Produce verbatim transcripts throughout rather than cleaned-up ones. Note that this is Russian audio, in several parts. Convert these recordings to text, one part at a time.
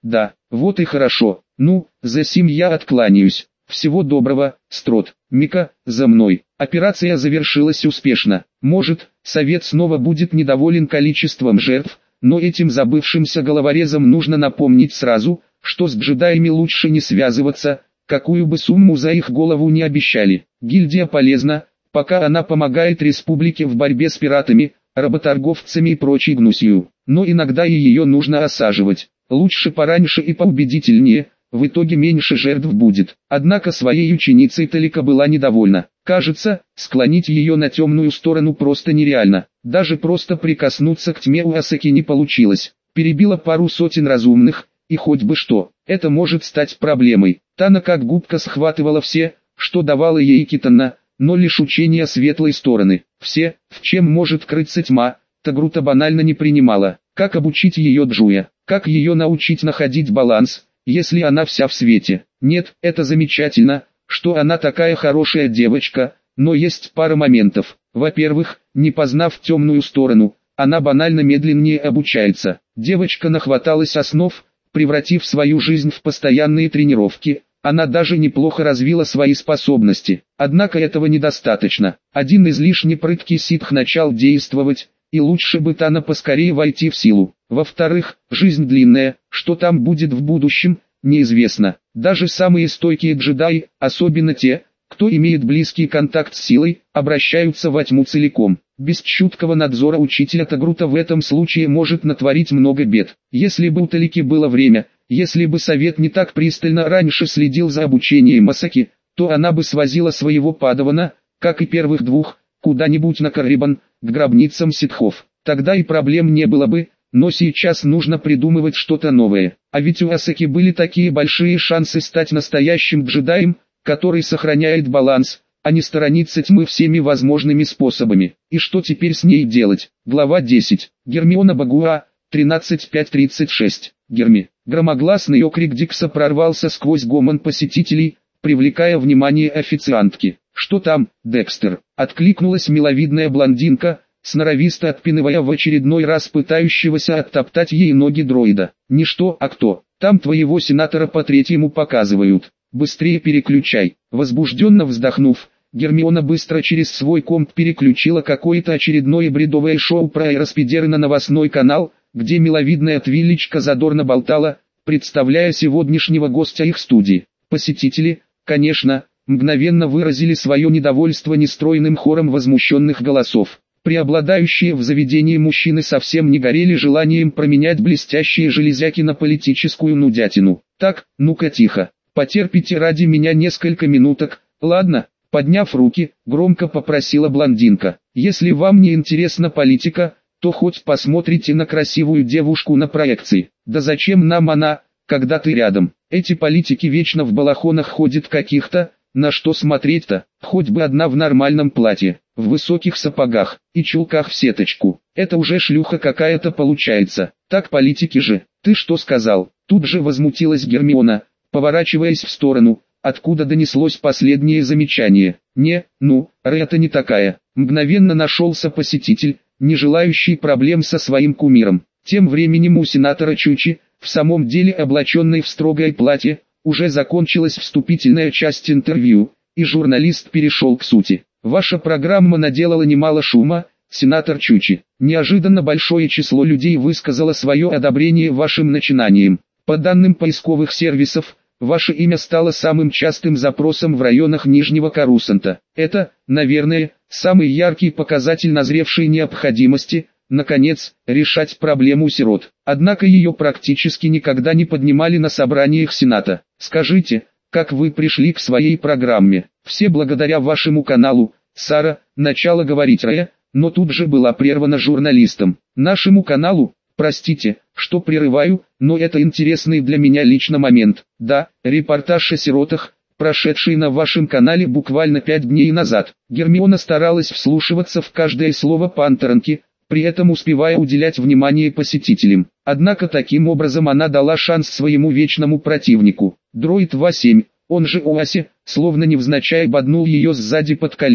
Да, вот и хорошо. Ну, за сим я откланяюсь. Всего доброго, Строт. Мика, за мной. Операция завершилась успешно. Может, совет снова будет недоволен количеством жертв, но этим забывшимся головорезам нужно напомнить сразу, что с джедаями лучше не связываться, какую бы сумму за их голову не обещали. Гильдия полезна, пока она помогает республике в борьбе с пиратами, работорговцами и прочей гнусью. Но иногда и ее нужно осаживать. Лучше пораньше и поубедительнее, в итоге меньше жертв будет. Однако своей ученицей Талика была недовольна. Кажется, склонить ее на темную сторону просто нереально. Даже просто прикоснуться к тьме у Асаки не получилось. Перебила пару сотен разумных, и хоть бы что, это может стать проблемой. Тана как губка схватывала все, что давала ей Китана, но лишь учения светлой стороны. Все, в чем может крыться тьма, Тагрута банально не принимала. Как обучить ее Джуя? Как ее научить находить баланс, если она вся в свете? Нет, это замечательно, что она такая хорошая девочка, но есть пара моментов. Во-первых, не познав темную сторону, она банально медленнее обучается. Девочка нахваталась основ, превратив свою жизнь в постоянные тренировки. Она даже неплохо развила свои способности. Однако этого недостаточно. Один излишне прыткий ситх начал действовать, и лучше бы Тана поскорее войти в силу. Во-вторых, жизнь длинная, что там будет в будущем, неизвестно. Даже самые стойкие джедаи, особенно те, кто имеет близкий контакт с силой, обращаются во тьму целиком. Без чуткого надзора учителя Тагрута в этом случае может натворить много бед. Если бы у Талики было время, если бы совет не так пристально раньше следил за обучением Асаки, то она бы свозила своего падавана, как и первых двух, куда-нибудь на Каррибан, к гробницам ситхов. Тогда и проблем не было бы, но сейчас нужно придумывать что-то новое. А ведь у Асаки были такие большие шансы стать настоящим джедаем, который сохраняет баланс, а не сторонится тьмы всеми возможными способами. И что теперь с ней делать? Глава десять. Гермиона Багуа, тринадцать пять тридцать шесть. Герми. Громогласный окрик Дикса прорвался сквозь гомон посетителей, привлекая внимание официантки. «Что там, Декстер?» — откликнулась миловидная блондинка, сноровисто отпинывая в очередной раз пытающегося оттоптать ей ноги дроида. «Не что, а кто? Там твоего сенатора по третьему показывают. Быстрее переключай». Возбужденно вздохнув, Гермиона быстро через свой комп переключила какое-то очередное бредовое шоу про аэроспидеры на новостной канал, где миловидная твилечка задорно болтала, представляя сегодняшнего гостя их студии. Посетители, конечно, мгновенно выразили свое недовольство нестройным хором возмущенных голосов. Преобладающие в заведении мужчины совсем не горели желанием променять блестящие железяки на политическую нудятину. «Так, ну-ка тихо, потерпите ради меня несколько минуток, ладно?» Подняв руки, громко попросила блондинка. «Если вам не интересна политика, то хоть посмотрите на красивую девушку на проекции. Да зачем нам она, когда ты рядом? Эти политики вечно в балахонах ходят каких-то, на что смотреть-то? Хоть бы одна в нормальном платье, в высоких сапогах и чулках в сеточку. Это уже шлюха какая-то получается. Так политики же. Ты что сказал?» Тут же возмутилась Гермиона, поворачиваясь в сторону, откуда донеслось последнее замечание. «Не, ну, Рэта не такая». Мгновенно нашелся посетитель, не желающий проблем со своим кумиром. Тем временем у сенатора Чучи, в самом деле облаченной в строгое платье, уже закончилась вступительная часть интервью, и журналист перешел к сути. «Ваша программа наделала немало шума, сенатор Чучи. Неожиданно большое число людей высказало свое одобрение вашим начинаниям. По данным поисковых сервисов, ваше имя стало самым частым запросом в районах Нижнего Карусанта. Это, наверное, самый яркий показатель назревшей необходимости, наконец, решать проблему сирот. Однако ее практически никогда не поднимали на собраниях Сената. Скажите, как вы пришли к своей программе?» «Все благодаря вашему каналу, Сара», начала говорить Рэя, но тут же была прервана журналистом. «Нашему каналу? Простите, что прерываю, но это интересный для меня лично момент. Да, репортаж о сиротах, прошедший на вашем канале буквально пять дней назад». Гермиона старалась вслушиваться в каждое слово пантернки, при этом успевая уделять внимание посетителям. Однако таким образом она дала шанс своему вечному противнику. Дроид Ва семь, он же Оаси, словно невзначай боднул ее сзади под колени,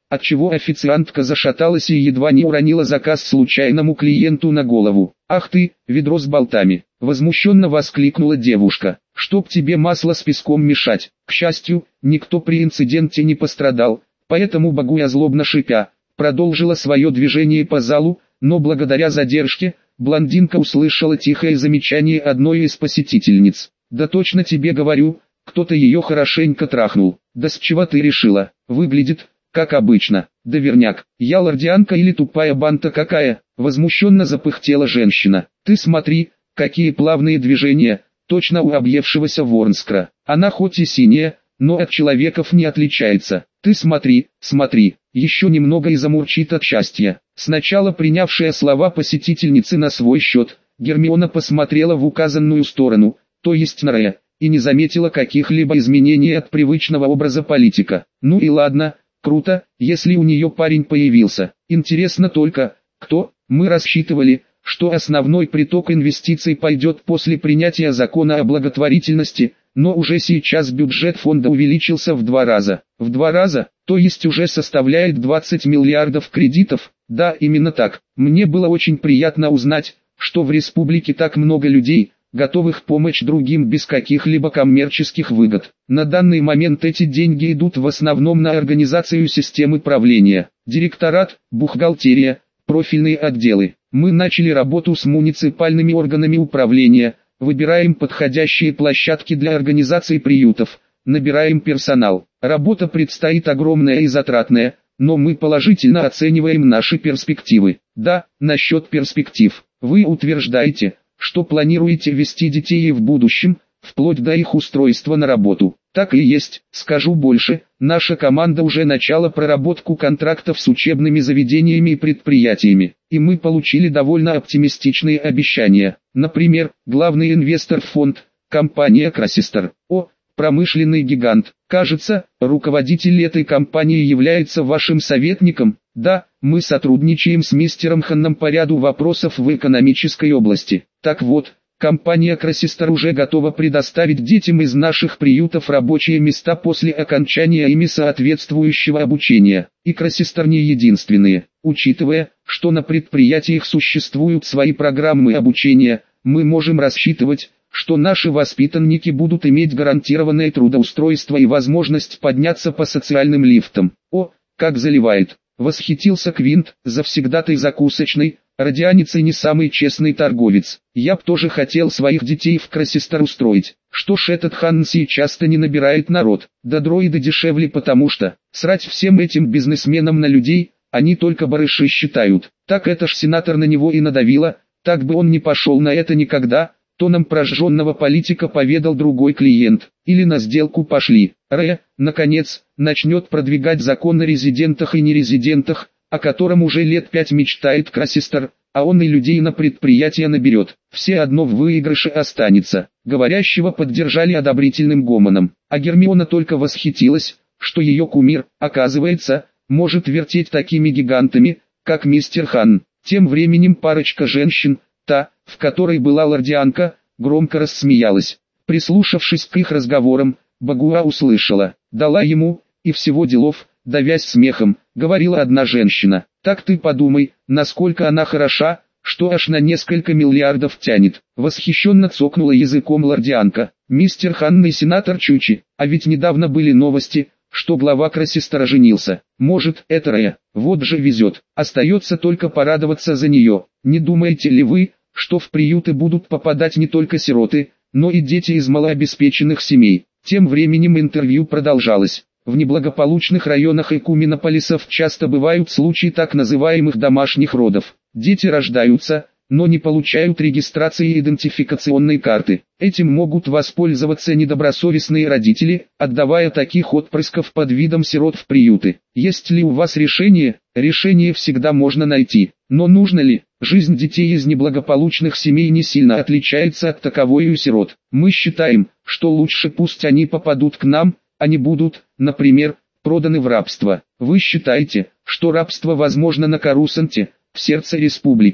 отчего официантка зашаталась и едва не уронила заказ случайному клиенту на голову. «Ах ты, ведро с болтами!» — возмущенно воскликнула девушка. «Чтоб тебе масло с песком мешать!» К счастью, никто при инциденте не пострадал, поэтому Багуя, злобно шипя, продолжила свое движение по залу, но благодаря задержке, блондинка услышала тихое замечание одной из посетительниц. «Да точно тебе говорю, кто-то ее хорошенько трахнул». «Да с чего ты решила? Выглядит, как обычно». «Да верняк, я лордианка или тупая банта какая?» Возмущенно запыхтела женщина. «Ты смотри, какие плавные движения, точно у объевшегося Ворнскра. Она хоть и синяя, но от человеков не отличается. Ты смотри, смотри, еще немного и замурчит от счастья». Сначала принявшая слова посетительницы на свой счет, Гермиона посмотрела в указанную сторону, то есть на Рэя, и не заметила каких-либо изменений от привычного образа политика. Ну и ладно, круто, если у нее парень появился. Интересно только, кто? Мы рассчитывали, что основной приток инвестиций пойдет после принятия закона о благотворительности, но уже сейчас бюджет фонда увеличился в два раза. В два раза, то есть уже составляет двадцать миллиардов кредитов. Да, именно так. Мне было очень приятно узнать, что в республике так много людей, готовых помочь другим без каких-либо коммерческих выгод. На данный момент эти деньги идут в основном на организацию системы правления, директорат, бухгалтерия, профильные отделы. Мы начали работу с муниципальными органами управления, выбираем подходящие площадки для организации приютов, набираем персонал. Работа предстоит огромная и затратная, но мы положительно оцениваем наши перспективы. Да, насчет перспектив. Вы утверждаете, что планируете вести детей и в будущем, вплоть до их устройства на работу. Так и есть. Скажу больше, наша команда уже начала проработку контрактов с учебными заведениями и предприятиями, и мы получили довольно оптимистичные обещания. Например, главный инвестор в фонд, компания Красистер. О, промышленный гигант. Кажется, руководитель этой компании является вашим советником. Да, мы сотрудничаем с мистером Ханном по ряду вопросов в экономической области. Так вот, компания Красистер уже готова предоставить детям из наших приютов рабочие места после окончания ими соответствующего обучения. И Красистер не единственные. Учитывая, что на предприятиях существуют свои программы обучения, мы можем рассчитывать, что наши воспитанники будут иметь гарантированное трудоустройство и возможность подняться по социальным лифтам. О, как заливает! Восхитился Квинт, завсегдатай закусочной, радианец и не самый честный торговец. Я б тоже хотел своих детей в Красистер устроить. Что ж этот Ханнси часто не набирает народ, да дроиды дешевле, потому что, срать всем этим бизнесменам на людей, они только барыши считают. Так это ж сенатор на него и надавила, так бы он не пошел на это никогда. Тоном прожженного политика поведал другой клиент. Или на сделку пошли. Ре, наконец, начнет продвигать закон о резидентах и нерезидентах, о котором уже лет пять мечтает Красистер, а он и людей на предприятие наберет. Все одно в выигрыше останется. Говорящего поддержали одобрительным гомоном. А Гермиона только восхитилась, что ее кумир, оказывается, может вертеть такими гигантами, как мистер Хан. Тем временем парочка женщин, та, в которой была лордианка, громко рассмеялась. Прислушавшись к их разговорам, Багуа услышала: «Дала ему, и всего делов», давясь смехом, говорила одна женщина. «Так ты подумай, насколько она хороша, что аж на несколько миллиардов тянет». Восхищенно цокнула языком лордианка. «Мистер Ханн и сенатор Чучи, а ведь недавно были новости, что глава Красистера женился. Может, это Рэя, вот же везет. Остается только порадоваться за нее. Не думаете ли вы, что в приюты будут попадать не только сироты, но и дети из малообеспеченных семей?» Тем временем интервью продолжалось. В неблагополучных районах Экуминополисов часто бывают случаи так называемых домашних родов. Дети рождаются, но не получают регистрации и идентификационной карты. Этим могут воспользоваться недобросовестные родители, отдавая таких отпрысков под видом сирот в приюты. Есть ли у вас решение? Решение всегда можно найти. Но нужно ли? Жизнь детей из неблагополучных семей не сильно отличается от таковой и у сирот. Мы считаем, что лучше пусть они попадут к нам, а не будут, например, проданы в рабство. Вы считаете, что рабство возможно на Корусанте, в сердце республики?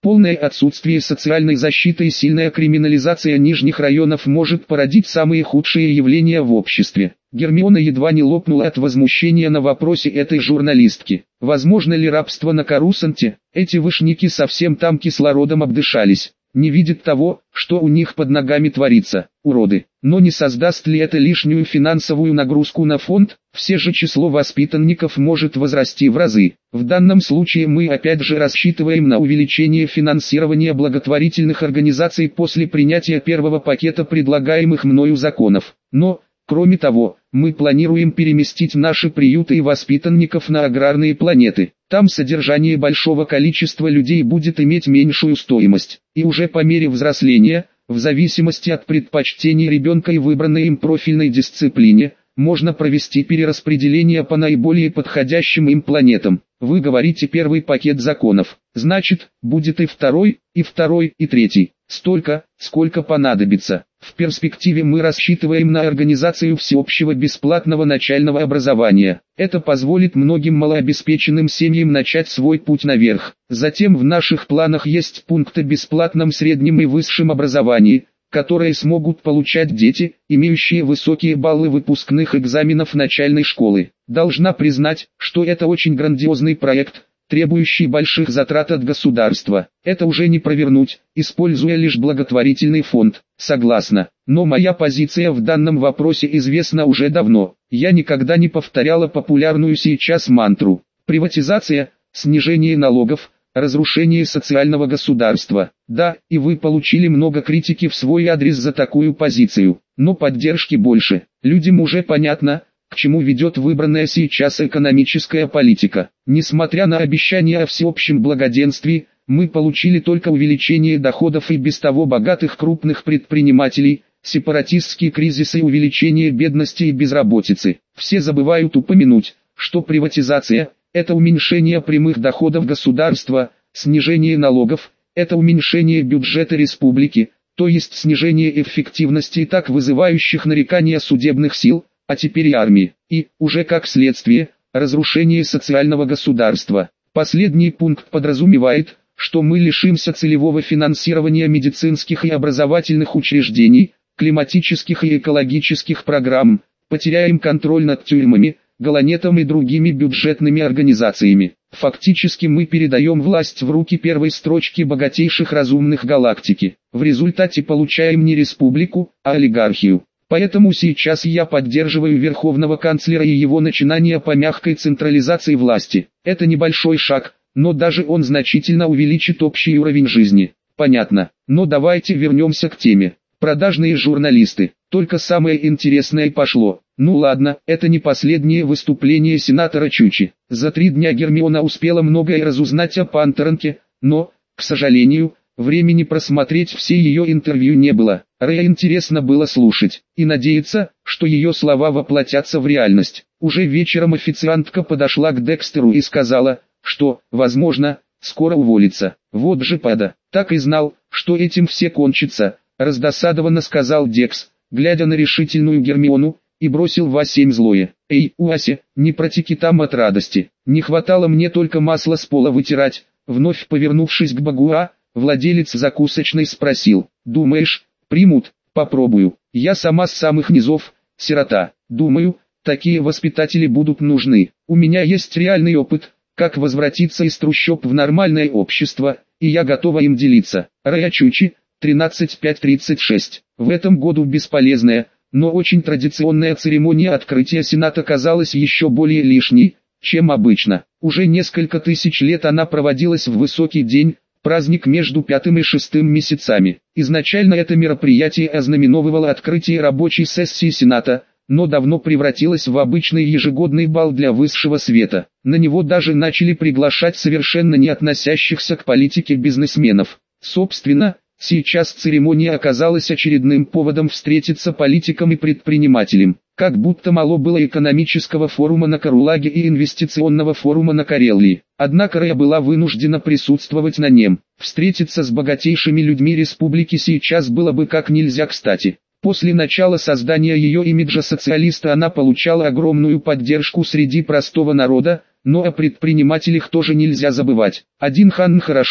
Полное отсутствие социальной защиты и сильная криминализация нижних районов может породить самые худшие явления в обществе. Гермиона едва не лопнула от возмущения на вопросе этой журналистки. Возможно ли рабство на Корусанте? Эти вышники совсем там кислородом обдышались. Не видят того, что у них под ногами творится, уроды. Но не создаст ли это лишнюю финансовую нагрузку на фонд? Все же число воспитанников может возрасти в разы. В данном случае мы опять же рассчитываем на увеличение финансирования благотворительных организаций после принятия первого пакета предлагаемых мною законов. Но, кроме того, мы планируем переместить наши приюты и воспитанников на аграрные планеты. Там содержание большого количества людей будет иметь меньшую стоимость. И уже по мере взросления, в зависимости от предпочтений ребенка и выбранной им профильной дисциплине, можно провести перераспределение по наиболее подходящим им планетам. Вы говорите первый пакет законов. Значит, будет и второй, и второй, и третий. Столько, сколько понадобится. В перспективе мы рассчитываем на организацию всеобщего бесплатного начального образования. Это позволит многим малообеспеченным семьям начать свой путь наверх. Затем в наших планах есть пункт о бесплатном среднем и высшем образовании, которые смогут получать дети, имеющие высокие баллы выпускных экзаменов начальной школы. Должна признать, что это очень грандиозный проект, требующий больших затрат от государства. Это уже не провернуть, используя лишь благотворительный фонд. Согласна, но моя позиция в данном вопросе известна уже давно. Я никогда не повторяла популярную сейчас мантру. Приватизация, снижение налогов, разрушение социального государства. Да, и вы получили много критики в свой адрес за такую позицию, но поддержки больше. Людям уже понятно, к чему ведет выбранная сейчас экономическая политика. Несмотря на обещания о всеобщем благоденствии, мы получили только увеличение доходов и без того богатых крупных предпринимателей, сепаратистские кризисы и увеличение бедности и безработицы. Все забывают упомянуть, что приватизация – это уменьшение прямых доходов государства, снижение налогов – это уменьшение бюджета республики, то есть снижение эффективности и так вызывающих нарекания судебных сил, а теперь и армии, и, уже как следствие, разрушение социального государства. Последний пункт подразумевает, что мы лишимся целевого финансирования медицинских и образовательных учреждений, климатических и экологических программ, потеряем контроль над тюрьмами, Галанетом и другими бюджетными организациями. Фактически мы передаем власть в руки первой строчки богатейших разумных галактики. В результате получаем не республику, а олигархию. Поэтому сейчас я поддерживаю верховного канцлера и его начинания по мягкой централизации власти. Это небольшой шаг, но даже он значительно увеличит общий уровень жизни. Понятно. Но давайте вернемся к теме. Продажные журналисты. Только самое интересное пошло. Ну ладно, это не последнее выступление сенатора Чучи. За три дня Гермиона успела многое разузнать о Пантеранке, но, к сожалению, времени просмотреть все ее интервью не было. Рэя интересно было слушать и надеяться, что ее слова воплотятся в реальность. Уже вечером официантка подошла к Декстеру и сказала, что, возможно, скоро уволится. Вот же пада. Так и знал, что этим все кончится, раздосадованно сказал Декс, глядя на решительную Гермиону, и бросил в А семь злое. Эй, Уася, не протеки там от радости. Не хватало мне только масла с пола вытирать. Вновь повернувшись к Багуа, владелец закусочной спросил: думаешь, примут? Попробую. Я сама с самых низов, сирота. Думаю, такие воспитатели будут нужны. У меня есть реальный опыт, как возвратиться из трущоб в нормальное общество, и я готова им делиться. Рэя Чучи, тринадцать пять тридцать шесть. В этом году бесполезная, но очень традиционная церемония открытия Сената казалась еще более лишней, чем обычно. Уже несколько тысяч лет она проводилась в высокий день, праздник между пятым и шестым месяцами. Изначально это мероприятие ознаменовывало открытие рабочей сессии Сената, но давно превратилось в обычный ежегодный бал для высшего света. На него даже начали приглашать совершенно не относящихся к политике бизнесменов. Собственно, сейчас церемония оказалась очередным поводом встретиться политикам и предпринимателям. Как будто мало было экономического форума на Карулаге и инвестиционного форума на Карелии. Однако Рэя была вынуждена присутствовать на нем. Встретиться с богатейшими людьми республики сейчас было бы как нельзя кстати. После начала создания ее имиджа социалиста она получала огромную поддержку среди простого народа, но о предпринимателях тоже нельзя забывать. Один хан хорошо,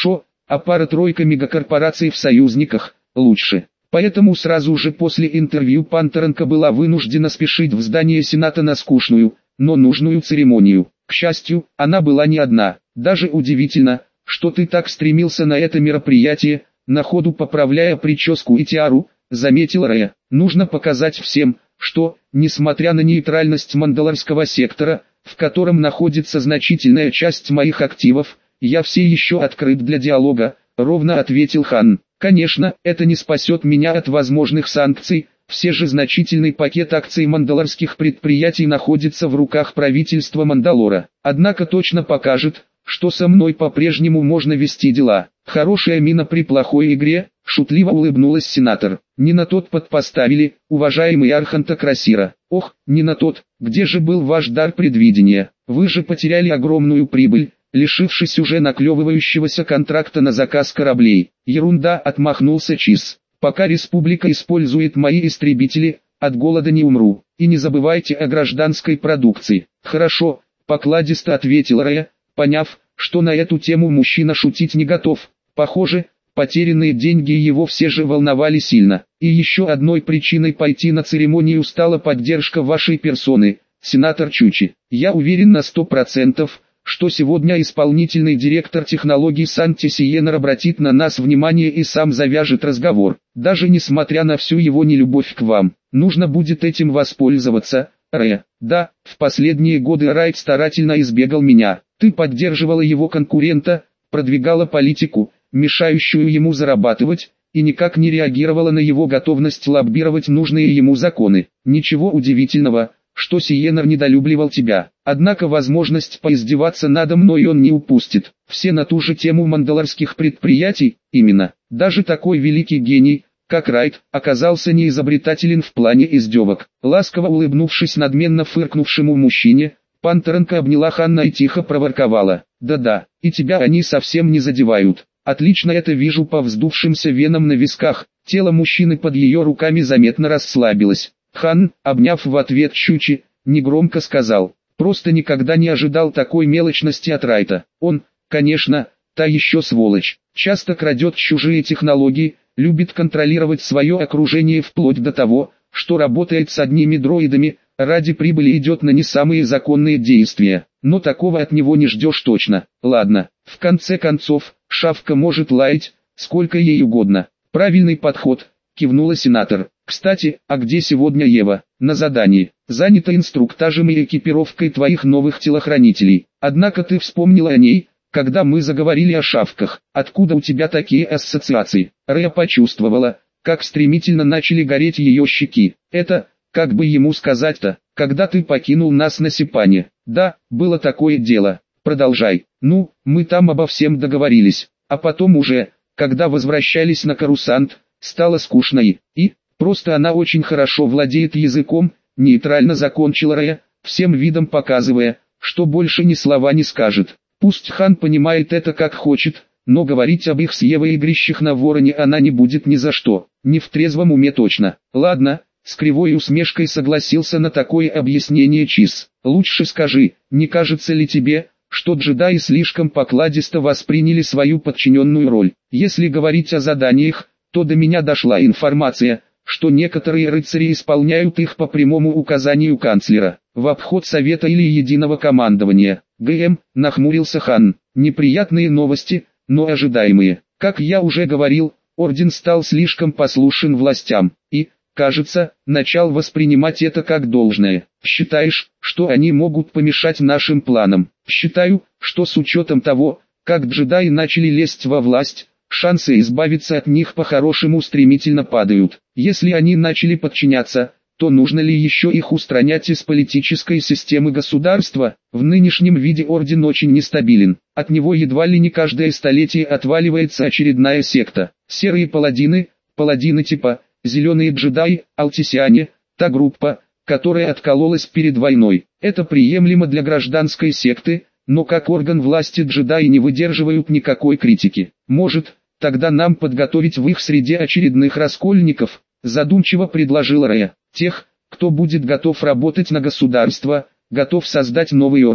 а пара-тройка мегакорпораций в союзниках – лучше. Поэтому сразу же после интервью Пантеренко была вынуждена спешить в здание Сената на скучную, но нужную церемонию. К счастью, она была не одна. Даже удивительно, что ты так стремился на это мероприятие, на ходу поправляя прическу и тиару, заметил Рэя. Нужно показать всем, что, несмотря на нейтральность мандалорского сектора, в котором находится значительная часть моих активов, я все еще открыт для диалога, ровно ответил Хан. Конечно, это не спасет меня от возможных санкций, все же значительный пакет акций мандалорских предприятий находится в руках правительства Мандалора. Однако точно покажет, что со мной по-прежнему можно вести дела. Хорошая мина при плохой игре, шутливо улыбнулась сенатор. Не на тот пот поставили, уважаемый Арханта Красира. Ох, не на тот, где же был ваш дар предвидения? Вы же потеряли огромную прибыль, лишившись уже наклевывающегося контракта на заказ кораблей. Ерунда, отмахнулся Чиз. Пока республика использует мои истребители, от голода не умру. И не забывайте о гражданской продукции. Хорошо, покладисто ответил Рэя, поняв, что на эту тему мужчина шутить не готов. Похоже, потерянные деньги его все же волновали сильно. И еще одной причиной пойти на церемонию стала поддержка вашей персоны, сенатор Чучи. Я уверен на сто процентов, что сегодня исполнительный директор технологий Санти Сиенер обратит на нас внимание и сам завяжет разговор. Даже несмотря на всю его нелюбовь к вам, нужно будет этим воспользоваться, Рэя. Да, в последние годы Райт старательно избегал меня. Ты поддерживала его конкурента, продвигала политику, мешающую ему зарабатывать, и никак не реагировала на его готовность лоббировать нужные ему законы. Ничего удивительного, что Сиенер недолюбливал тебя. Однако возможность поиздеваться надо мной он не упустит. Все на ту же тему мандалорских предприятий, именно. Даже такой великий гений, как Райт, оказался неизобретателен в плане издевок. Ласково улыбнувшись надменно фыркнувшему мужчине, Пантеренко обняла Ханна и тихо проворковала. Да-да, и тебя они совсем не задевают. Отлично это вижу по вздувшимся венам на висках. Тело мужчины под ее руками заметно расслабилось. Хан, обняв в ответ Чучи, негромко сказал. Просто никогда не ожидал такой мелочности от Райта. Он, конечно, та еще сволочь. Часто крадет чужие технологии, любит контролировать свое окружение вплоть до того, что работает с одними дроидами, ради прибыли идет на не самые законные действия. Но такого от него не ждешь точно. Ладно, в конце концов, шавка может лаять, сколько ей угодно. Правильный подход, кивнула сенатор. Кстати, а где сегодня Ева? На задании. Занята инструктажем и экипировкой твоих новых телохранителей. Однако ты вспомнила о ней, когда мы заговорили о шавках. Откуда у тебя такие ассоциации? Рэя почувствовала, как стремительно начали гореть ее щеки. Это, как бы ему сказать-то, когда ты покинул нас на Сипане. Да, было такое дело. Продолжай. Ну, мы там обо всем договорились. А потом уже, когда возвращались на Карусант, стало скучно и... И, просто она очень хорошо владеет языком, нейтрально закончила Рэя, всем видом показывая, что больше ни слова не скажет. Пусть Хан понимает это как хочет, но говорить об их с Евой игрищах на Вороне она не будет ни за что, не в трезвом уме точно. Ладно, с кривой усмешкой согласился на такое объяснение Чиз. Лучше скажи, не кажется ли тебе, что джедаи слишком покладисто восприняли свою подчиненную роль? Если говорить о заданиях, то до меня дошла информация, что некоторые рыцари исполняют их по прямому указанию канцлера, в обход совета или единого командования. ГМ, нахмурился Хан. Неприятные новости, но ожидаемые. Как я уже говорил, орден стал слишком послушен властям, и, кажется, начал воспринимать это как должное. Считаешь, что они могут помешать нашим планам? Считаю, что с учетом того, как джедаи начали лезть во власть, шансы избавиться от них по-хорошему стремительно падают. Если они начали подчиняться, то нужно ли еще их устранять из политической системы государства? В нынешнем виде орден очень нестабилен. От него едва ли не каждое столетие отваливается очередная секта. Серые паладины, паладины типа, зеленые джедаи, алтисиане, та группа, которая откололась перед войной. Это приемлемо для гражданской секты, но как орган власти джедаи не выдерживают никакой критики. Может, тогда нам подготовить в их среде очередных раскольников, задумчиво предложил Рэя. Тех, кто будет готов работать на государство, готов создать новый орден.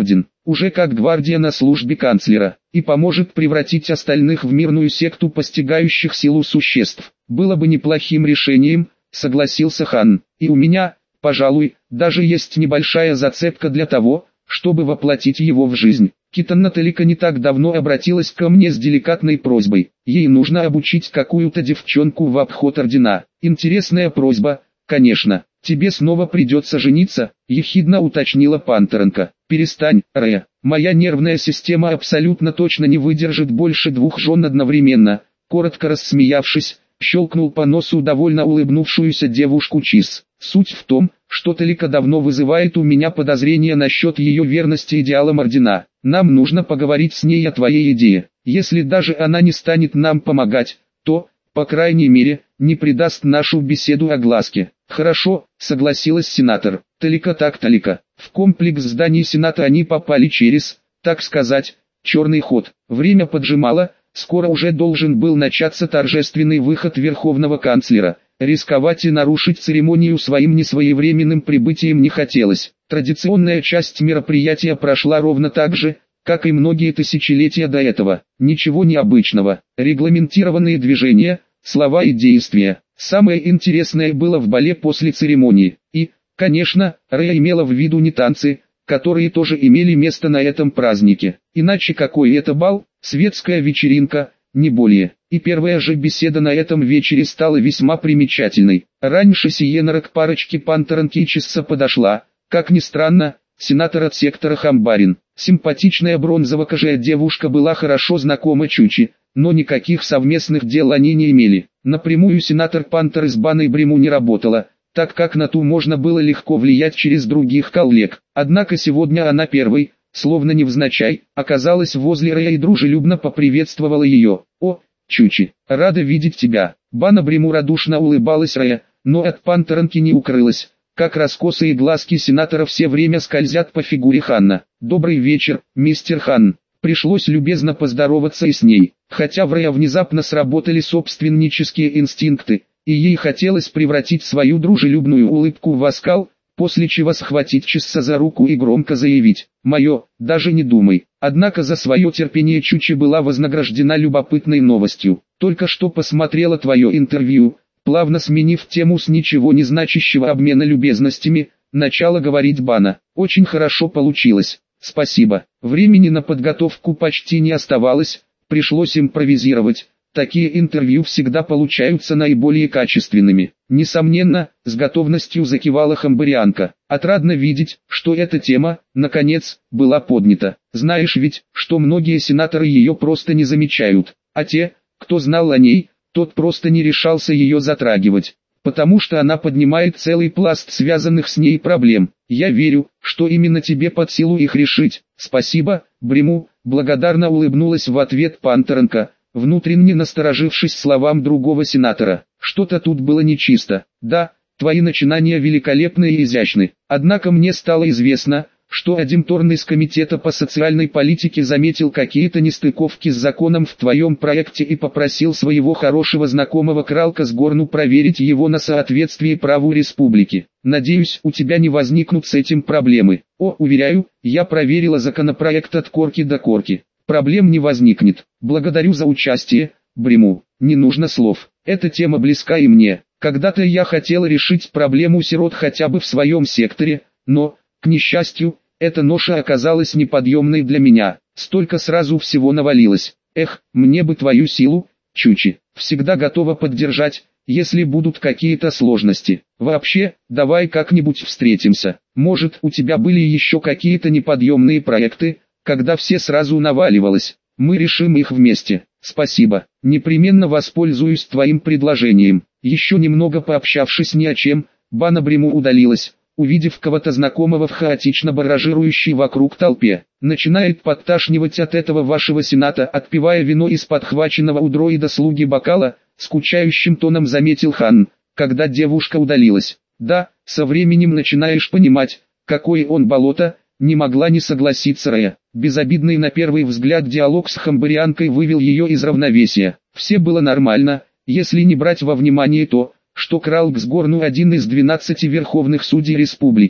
уже как гвардия на службе канцлера, и поможет превратить остальных в мирную секту постигающих силу существ. Было бы неплохим решением, согласился Хан, и у меня, пожалуй, даже есть небольшая зацепка для того, чтобы воплотить его в жизнь. Китанна Талика не так давно обратилась ко мне с деликатной просьбой. Ей нужно обучить какую-то девчонку в обход ордена. Интересная просьба, конечно. Тебе снова придется жениться, ехидно уточнила Пантеренко. Перестань, Рэя. Моя нервная система абсолютно точно не выдержит больше двух жен одновременно. Коротко рассмеявшись, щелкнул по носу довольно улыбнувшуюся девушку Чиз. Суть в том, что Талика давно вызывает у меня подозрения насчет ее верности идеалам ордена. Нам нужно поговорить с ней о твоей идее. Если даже она не станет нам помогать, то, по крайней мере, не придаст нашу беседу огласке. Хорошо, согласилась сенатор. Талика так Талика. В комплекс зданий Сената они попали через, так сказать, черный ход. Время поджимало, скоро уже должен был начаться торжественный выход верховного канцлера. Рисковать и нарушить церемонию своим несвоевременным прибытием не хотелось. Традиционная часть мероприятия прошла ровно так же, как и многие тысячелетия до этого. Ничего необычного. Регламентированные движения, слова и действия. Самое интересное было в бале после церемонии. И, конечно, Рэя имела в виду не танцы, которые тоже имели место на этом празднике. Иначе какой это бал? Светская вечеринка, не более. И первая же беседа на этом вечере стала весьма примечательной. Раньше Сиенера к парочке Пантеренки и Чисса подошла, как ни странно, сенатор от сектора Хамбарин. Симпатичная бронзово-кожая девушка была хорошо знакома Чучи, но никаких совместных дел они не имели. Напрямую сенатор Пантер из Баны Бриму не работала, так как на ту можно было легко влиять через других коллег. Однако сегодня она первой, словно невзначай, оказалась возле Рэя и дружелюбно поприветствовала ее. «О, Чучи, рада видеть тебя». Бана Бриму радушно улыбалась Рэя, но от Пантеренки не укрылась, как раскосые глазки сенатора все время скользят по фигуре Ханна. «Добрый вечер, мистер Хан». Пришлось любезно поздороваться и с ней, хотя в Рэя внезапно сработали собственнические инстинкты, и ей хотелось превратить свою дружелюбную улыбку в оскал, после чего схватить Чисса за руку и громко заявить: «Мое, даже не думай». Однако за свое терпение Чучи была вознаграждена любопытной новостью. «Только что посмотрела твое интервью», плавно сменив тему с ничего не значащего обмена любезностями, начала говорить Бана. «Очень хорошо получилось. Спасибо. Времени на подготовку почти не оставалось, пришлось импровизировать. Такие интервью всегда получаются наиболее качественными». Несомненно, с готовностью закивала Хамбарианка. Отрадно видеть, что эта тема, наконец, была поднята. Знаешь ведь, что многие сенаторы ее просто не замечают, а те, кто знал о ней, тот просто не решался ее затрагивать, потому что она поднимает целый пласт связанных с ней проблем. Я верю, что именно тебе под силу их решить. Спасибо, Бриму, благодарно улыбнулась в ответ Пантеренко, внутренне насторожившись словам другого сенатора. Что-то тут было нечисто. Да, твои начинания великолепны и изящны. Однако мне стало известно, что Адимторн из Комитета по социальной политике заметил какие-то нестыковки с законом в твоем проекте и попросил своего хорошего знакомого Кралка Сгорну проверить его на соответствие праву республики. Надеюсь, у тебя не возникнут с этим проблемы. О, уверяю, я проверила законопроект от корки до корки. Проблем не возникнет. Благодарю за участие, Бриму. Не нужно слов. Эта тема близка и мне. Когда-то я хотел решить проблему сирот хотя бы в своем секторе, но, к несчастью, эта ноша оказалась неподъемной для меня. Столько сразу всего навалилось. Эх, мне бы твою силу, Чучи. Всегда готова поддержать, если будут какие-то сложности. Вообще, давай как-нибудь встретимся. Может, у тебя были еще какие-то неподъемные проекты, когда все сразу наваливалось. Мы решим их вместе. Спасибо. Непременно воспользуюсь твоим предложением. Еще немного пообщавшись ни о чем, Бана Бриму удалилась, увидев кого-то знакомого в хаотично баражирующей вокруг толпе. Начинает подташнивать от этого вашего сената, отпивая вино из подхваченного у дроида слуги бокала, скучающим тоном заметил Хан, когда девушка удалилась. Да, со временем начинаешь понимать, какое он болото, не могла не согласиться Рэя. Безобидный на первый взгляд диалог с Хамбарианкой вывел ее из равновесия. Все было нормально, если не брать во внимание то, что Кралк Сгорну один из двенадцати верховных судей республики.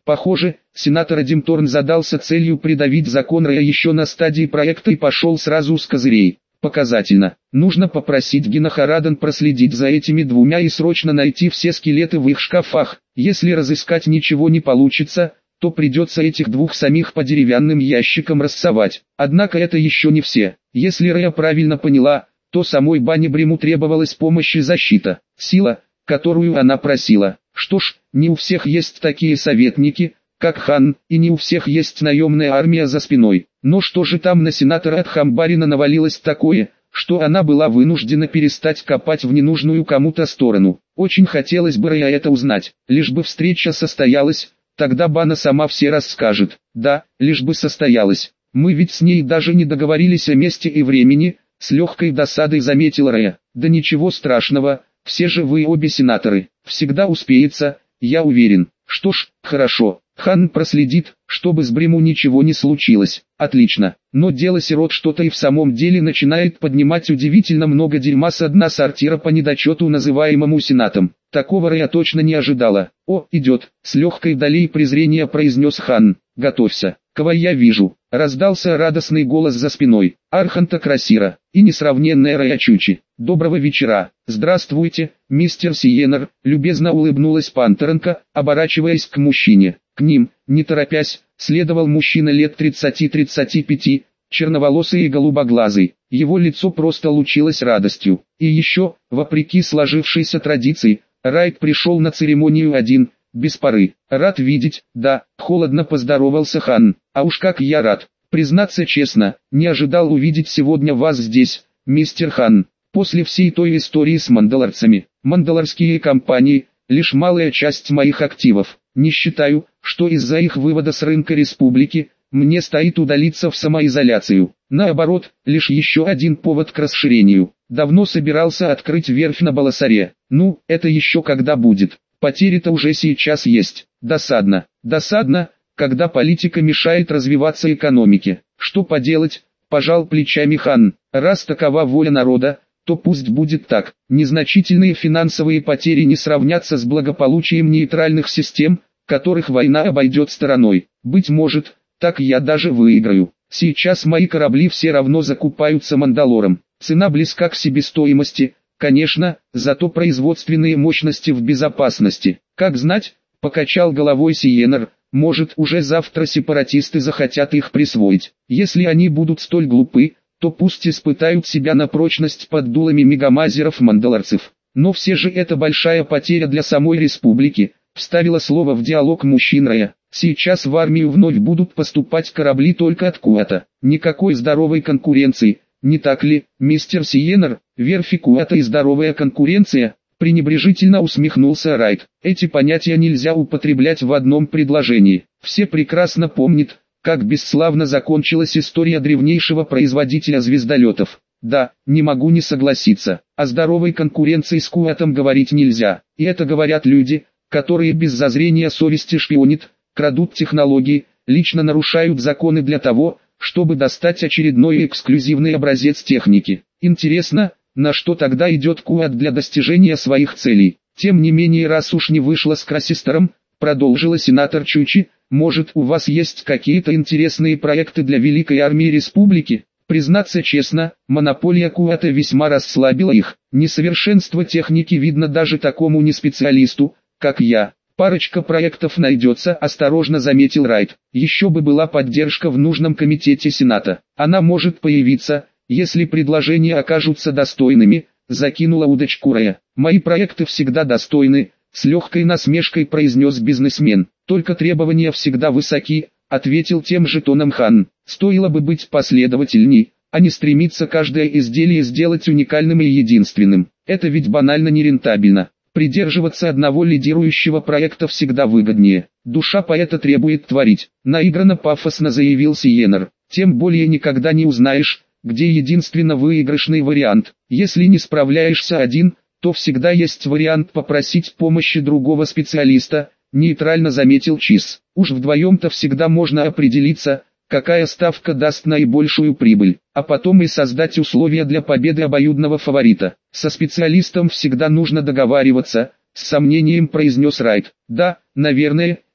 Похоже, сенатор Эдим Торн задался целью придавить закон Рэя еще на стадии проекта и пошел сразу с козырей. Показательно. Нужно попросить Гина Хараден проследить за этими двумя и срочно найти все скелеты в их шкафах. Если разыскать ничего не получится, то придется этих двух самих по деревянным ящикам рассовать. Однако это еще не все. Если Рэя правильно поняла, то самой Бане Бриму требовалась помощь и защита. Сила, которую она просила. Что ж, не у всех есть такие советники, как Хан, и не у всех есть наемная армия за спиной. Но что же там на сенатора Адхамбарина навалилось такое, что она была вынуждена перестать копать в ненужную кому-то сторону? Очень хотелось бы Рэя это узнать, лишь бы встреча состоялась, тогда Бана сама все расскажет. Да, лишь бы состоялась. Мы ведь с ней даже не договорились о месте и времени, с легкой досадой заметил Рэя. Да ничего страшного, все же вы обе сенаторы, всегда успеется, я уверен. Что ж, хорошо. Хан проследит, чтобы с Бриму ничего не случилось. Отлично. Но дело сирот что-то и в самом деле начинает поднимать удивительно много дерьма со дна сортира по недочету, называемому сенатом. Такого Рэя точно не ожидала. О, идет, с легкой долей презрения произнес Хан. Готовься. Кого я вижу? Раздался радостный голос за спиной. Арханта Красира и несравненная Рэя Чучи. Доброго вечера. Здравствуйте, мистер Сиенер, любезно улыбнулась Пантеренко, оборачиваясь к мужчине. К ним, не торопясь, следовал мужчина лет тридцати-тридцати пяти, черноволосый и голубоглазый. Его лицо просто лучилось радостью. И еще, вопреки сложившейся традиции, Райт пришел на церемонию один, без пары. Рад видеть, да, холодно поздоровался Хан. А уж как я рад. Признаться честно, не ожидал увидеть сегодня вас здесь, мистер Хан. После всей той истории с мандалорцами, мандалорские компании – лишь малая часть моих активов. Не считаю, что из-за их вывода с рынка республики, мне стоит удалиться в самоизоляцию. Наоборот, лишь еще один повод к расширению. Давно собирался открыть верфь на Баласаре. Ну, это еще когда будет. Потери-то уже сейчас есть. Досадно. Досадно, когда политика мешает развиваться экономике. Что поделать, пожал плечами Хан. Раз такова воля народа, то пусть будет так. Незначительные финансовые потери не сравнятся с благополучием нейтральных систем, которых война обойдет стороной. Быть может, так я даже выиграю. Сейчас мои корабли все равно закупаются Мандалором. Цена близка к себестоимости, конечно, зато производственные мощности в безопасности. Как знать, покачал головой Сиенер, может уже завтра сепаратисты захотят их присвоить. Если они будут столь глупы, то пусть испытают себя на прочность под дулами мегамазеров-мандалорцев. Но все же это большая потеря для самой республики, вставила слово в диалог мужчин Рэя. Сейчас в армию вновь будут поступать корабли только от Куата. Никакой здоровой конкуренции, не так ли, мистер Сиенер? Верфи Куата и здоровая конкуренция? Пренебрежительно усмехнулся Райт. Эти понятия нельзя употреблять в одном предложении. Все прекрасно помнят, как бесславно закончилась история древнейшего производителя звездолетов. Да, не могу не согласиться. О здоровой конкуренции с Куатом говорить нельзя. И это говорят люди, которые без зазрения совести шпионят, крадут технологии, лично нарушают законы для того, чтобы достать очередной эксклюзивный образец техники. Интересно, на что тогда идет Куат для достижения своих целей? Тем не менее, раз уж не вышло с Красистером, продолжила сенатор Чучи, может, у вас есть какие-то интересные проекты для Великой Армии Республики? Признаться честно, монополия Куата весьма расслабила их. Несовершенство техники видно даже такому неспециалисту, как я. Парочка проектов найдется, осторожно заметил Райт. Еще бы была поддержка в нужном комитете Сената. Она может появиться, если предложения окажутся достойными, закинула удочку Рэя. Мои проекты всегда достойны, с легкой насмешкой произнес бизнесмен. Только требования всегда высоки, ответил тем же тоном Хан. Стоило бы быть последовательней, а не стремиться каждое изделие сделать уникальным и единственным. Это ведь банально нерентабельно. Придерживаться одного лидирующего проекта всегда выгоднее. Душа поэта требует творить. Наигранно пафосно заявил Сиенер. Тем более никогда не узнаешь, где единственно выигрышный вариант. Если не справляешься один, то всегда есть вариант попросить помощи другого специалиста, нейтрально заметил Чиз. Уж вдвоем-то всегда можно определиться, какая ставка даст наибольшую прибыль, а потом и создать условия для победы обоюдного фаворита. Со специалистом всегда нужно договариваться, с сомнением произнес Райт. Да, наверное,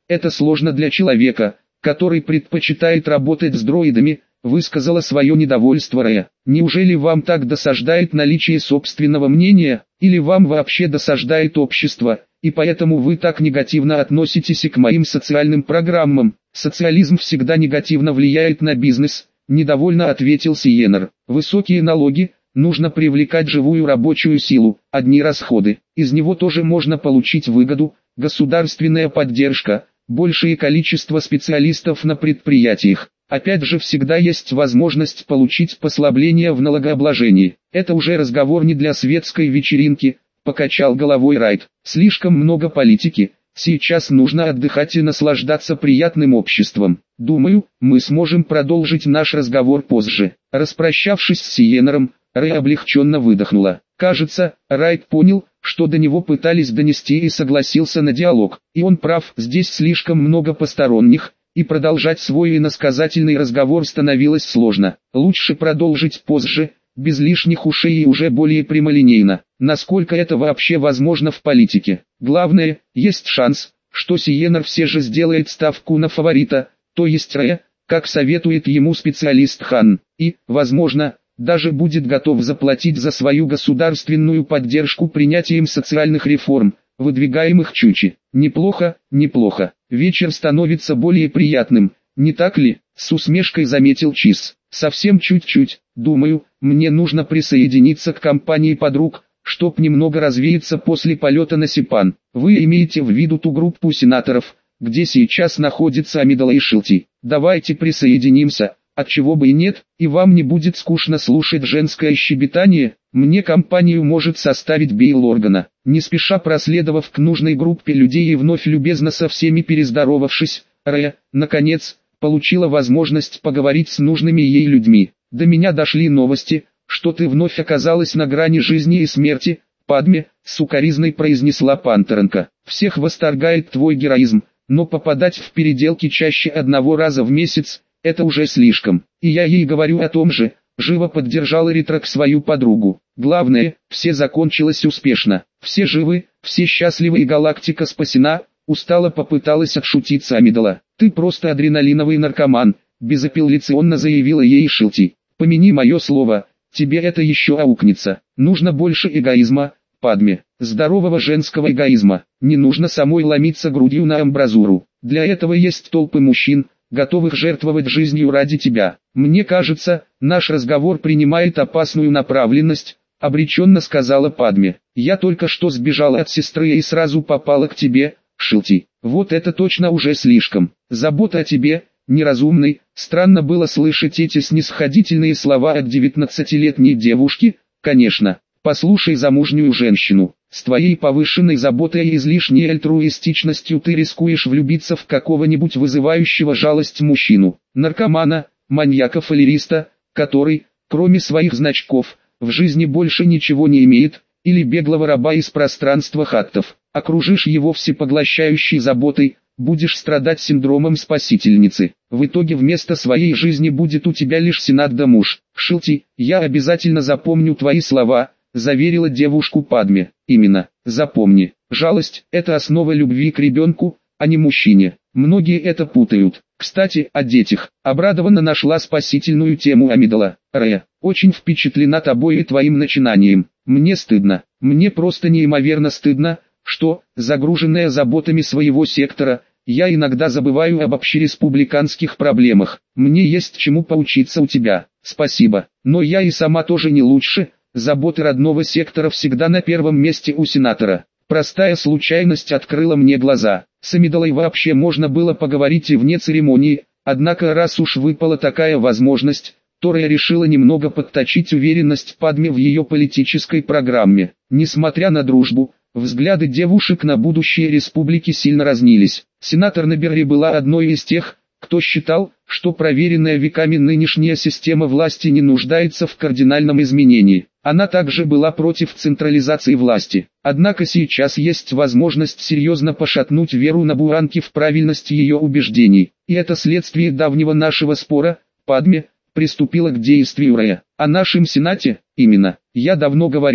это сложно для человека, который предпочитает работать с дроидами, высказала свое недовольство Рэя. Неужели вам так досаждает наличие собственного мнения, или вам вообще досаждает общество, и поэтому вы так негативно относитесь и к моим социальным программам? Социализм всегда негативно влияет на бизнес, недовольно ответил Сиеннер. Высокие налоги, нужно привлекать живую рабочую силу, одни расходы, из него тоже можно получить выгоду, государственная поддержка, большее количество специалистов на предприятиях. Опять же всегда есть возможность получить послабление в налогообложении. Это уже разговор не для светской вечеринки, покачал головой Райт. Слишком много политики, сейчас нужно отдыхать и наслаждаться приятным обществом. Думаю, мы сможем продолжить наш разговор позже. Распрощавшись с Сиеннером, Рэй облегченно выдохнула. Кажется, Райт понял, что до него пытались донести и согласился на диалог. И он прав, здесь слишком много посторонних, и продолжать свой иносказательный разговор становилось сложно. Лучше продолжить позже, без лишних ушей и уже более прямолинейно. Насколько это вообще возможно в политике? Главное, есть шанс, что Сиеннер все же сделает ставку на фаворита, то есть Рэя, как советует ему специалист Хан, и, возможно, даже будет готов заплатить за свою государственную поддержку принятием социальных реформ, выдвигаемых Чучи. Неплохо, неплохо. Вечер становится более приятным, не так ли? С усмешкой заметил Чиз. Совсем чуть-чуть. Думаю, мне нужно присоединиться к компании подруг, чтоб немного развеяться после полета на Сипан. Вы имеете в виду ту группу сенаторов, где сейчас находится Амидала и Шилти? Давайте присоединимся. Отчего бы и нет, и вам не будет скучно слушать женское щебетание, мне компанию может составить Бейл Органа. Не спеша проследовав к нужной группе людей и вновь любезно со всеми перездоровавшись, Рэя, наконец, получила возможность поговорить с нужными ей людьми. До меня дошли новости, что ты вновь оказалась на грани жизни и смерти, Падме, сукоризной произнесла Пантеренко. Всех восторгает твой героизм, но попадать в переделки чаще одного раза в месяц, это уже слишком. И я ей говорю о том же, живо поддержал Эритрак свою подругу. Главное, все закончилось успешно. Все живы, все счастливы и галактика спасена, устало попыталась отшутиться Амидала. Ты просто адреналиновый наркоман, безапелляционно заявила ей Шилти. Помяни мое слово, тебе это еще аукнется. Нужно больше эгоизма, Падме, здорового женского эгоизма. Не нужно самой ломиться грудью на амбразуру. Для этого есть толпы мужчин, готовых жертвовать жизнью ради тебя. Мне кажется, наш разговор принимает опасную направленность, обреченно сказала Падме. Я только что сбежала от сестры и сразу попала к тебе, Шилти. Вот это точно уже слишком. Забота о тебе, неразумный. Странно было слышать эти снисходительные слова от девятнадцатилетней девушки. Конечно, послушай замужнюю женщину. С твоей повышенной заботой и излишней альтруистичностью ты рискуешь влюбиться в какого-нибудь вызывающего жалость мужчину, наркомана, маньяка-фалериста, который, кроме своих значков, в жизни больше ничего не имеет, или беглого раба из пространства хаттов. Окружишь его всепоглощающей заботой, будешь страдать синдромом спасительницы. В итоге вместо своей жизни будет у тебя лишь сенат да муж. Шилти, я обязательно запомню твои слова, заверила девушку Падме. Именно, запомни, жалость – это основа любви к ребенку, а не мужчине. Многие это путают. Кстати, о детях. Обрадованно нашла спасительную тему Амидала. Рэя, очень впечатлена тобой и твоим начинанием. Мне стыдно, мне просто неимоверно стыдно, что, загруженная заботами своего сектора, я иногда забываю об общереспубликанских проблемах. Мне есть чему поучиться у тебя. Спасибо, но я и сама тоже не лучше. Заботы родного сектора всегда на первом месте у сенатора. Простая случайность открыла мне глаза. С Амидалой вообще можно было поговорить и вне церемонии, однако раз уж выпала такая возможность, Тория решила немного подточить уверенность Падме в ее политической программе. Несмотря на дружбу, взгляды девушек на будущее республики сильно разнились. Сенатор Наберри была одной из тех, кто считал, что проверенная веками нынешняя система власти не нуждается в кардинальном изменении. Она также была против централизации власти. Однако сейчас есть возможность серьезно пошатнуть веру Набуранки в правильность ее убеждений. И это следствие давнего нашего спора. Падме приступила к действию Рэя. О нашем Сенате, именно. Я давно говорю,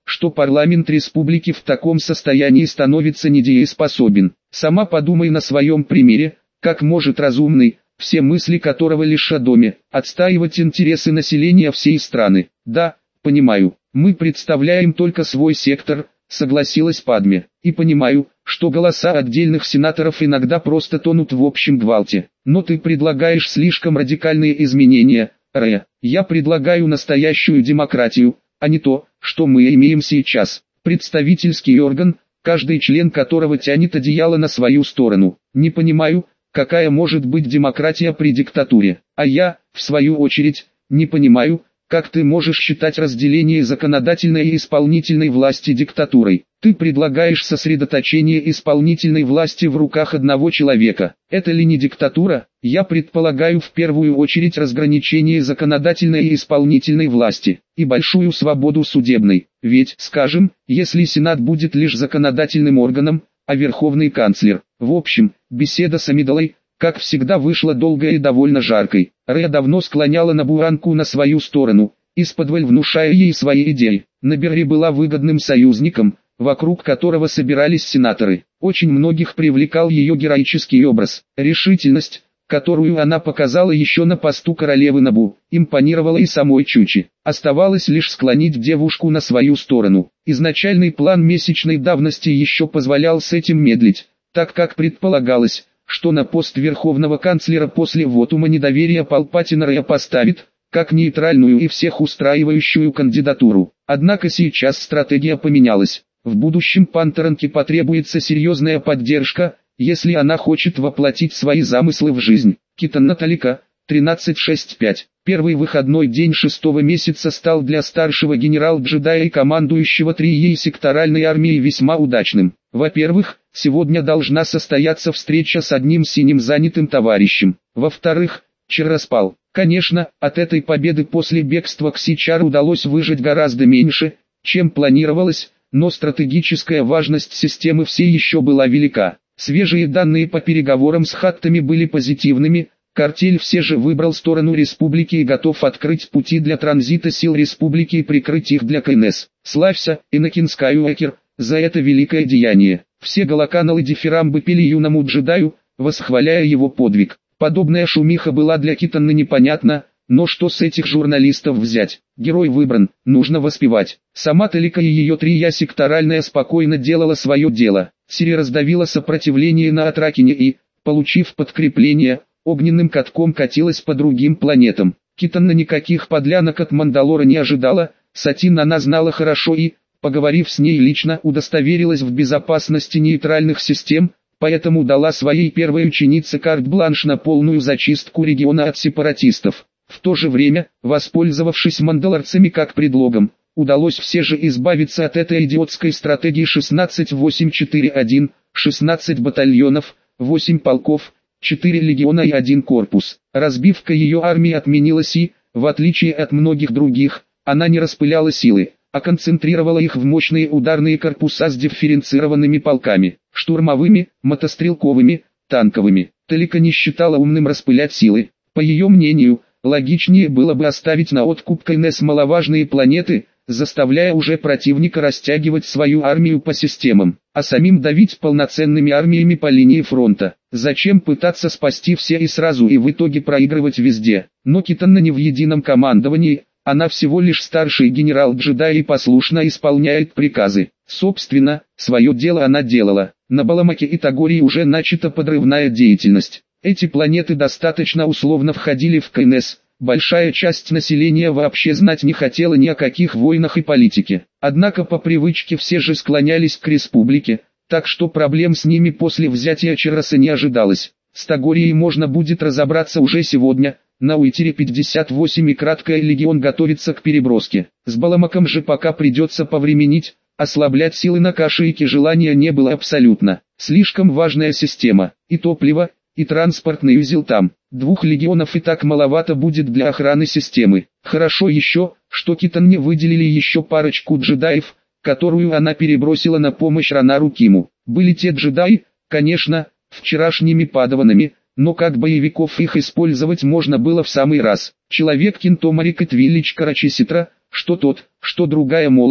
что парламент республики в таком состоянии становится недееспособен. Сама подумай на своем примере, как может разумный, все мысли которого лишь о доме, отстаивать интересы населения всей страны. Да, понимаю, мы представляем только свой сектор, согласилась Падме, и понимаю, что голоса отдельных сенаторов иногда просто тонут в общем гвалте. Но ты предлагаешь слишком радикальные изменения, Ре. Я предлагаю настоящую демократию, а не то, что мы имеем сейчас. Представительский орган, каждый член которого тянет одеяло на свою сторону. Не понимаю, какая может быть демократия при диктатуре. А я, в свою очередь, не понимаю, как ты можешь считать разделение законодательной и исполнительной власти диктатурой. Ты предлагаешь сосредоточение исполнительной власти в руках одного человека. Это ли не диктатура? Я предполагаю в первую очередь разграничение законодательной и исполнительной власти, и большую свободу судебной. Ведь, скажем, если Сенат будет лишь законодательным органом, а Верховный канцлер. В общем, беседа с Амидалой, как всегда, вышла долгой и довольно жаркой. Ре давно склоняла Набуранку на свою сторону, исподволь внушая ей свои идеи. Набери была выгодным союзником, вокруг которого собирались сенаторы. Очень многих привлекал ее героический образ. Решительность, которую она показала еще на посту королевы Набу, импонировала и самой Чучи. Оставалось лишь склонить девушку на свою сторону. Изначальный план месячной давности еще позволял с этим медлить, так как предполагалось, что на пост верховного канцлера после вотума недоверия Палпатина Рея поставит, как нейтральную и всех устраивающую кандидатуру. Однако сейчас стратегия поменялась. В будущем Пантеранке потребуется серьезная поддержка, если она хочет воплотить свои замыслы в жизнь. Китана Талика, тринадцать шестьдесят пять. Первый выходной день шестого месяца стал для старшего генерал-джедая и командующего трией секторальной армией весьма удачным. Во-первых, сегодня должна состояться встреча с одним синим занятым товарищем. Во-вторых, Чарраспал. Конечно, от этой победы после бегства Ксичар удалось выжить гораздо меньше, чем планировалось, но стратегическая важность системы все еще была велика. Свежие данные по переговорам с хаттами были позитивными. Картель все же выбрал сторону республики и готов открыть пути для транзита сил республики и прикрыть их для КНС. Славься, Энакин Скайуокер, за это великое деяние. Все галаканалы дифирамбы пели юному джедаю, восхваляя его подвиг. Подобная шумиха была для Китаны непонятна, но что с этих журналистов взять? Герой выбран, нужно воспевать. Сама Талика и ее трия секторальная спокойно делала свое дело. Сири раздавила сопротивление на Атракине и, получив подкрепление, огненным катком катилась по другим планетам. Китана никаких подлянок от Мандалора не ожидала, Сатин она знала хорошо и, поговорив с ней лично, удостоверилась в безопасности нейтральных систем, поэтому дала своей первой ученице карт-бланш на полную зачистку региона от сепаратистов. В то же время, воспользовавшись мандалорцами как предлогом, удалось все же избавиться от этой идиотской стратегии шестнадцать восемь четыре один, шестнадцать батальонов, восемь полков, четыре легиона и один корпус. Разбивка ее армии отменилась и, в отличие от многих других, она не распыляла силы, а концентрировала их в мощные ударные корпуса с дифференцированными полками, штурмовыми, мотострелковыми, танковыми. Талика не считала умным распылять силы. По ее мнению, логичнее было бы оставить на откуп КНС маловажные планеты, заставляя уже противника растягивать свою армию по системам, а самим давить полноценными армиями по линии фронта. Зачем пытаться спасти все и сразу и в итоге проигрывать везде? Но Китана не в едином командовании, она всего лишь старший генерал-джедай и послушно исполняет приказы. Собственно, свое дело она делала. На Баламаке и Тагории уже начата подрывная деятельность. Эти планеты достаточно условно входили в КНС. Большая часть населения вообще знать не хотела ни о каких войнах и политике. Однако по привычке все же склонялись к республике, так что проблем с ними после взятия Чарраса не ожидалось. С Тагорией можно будет разобраться уже сегодня. На Уитере пятьдесят восемь и краткая легион готовится к переброске. С Баламаком же пока придется повременить, ослаблять силы на Кашиике желания не было абсолютно. Слишком важная система, и топливо, и транспортный узел там. Двух легионов и так маловато будет для охраны системы. Хорошо еще, что Китане выделили еще парочку джедаев, которую она перебросила на помощь Ранару Киму. Были те джедаи, конечно, вчерашними падаванами, но как боевиков их использовать можно было в самый раз. Человек Кинтомарик и Твиллич Карачиситра, что тот, что другая молоды,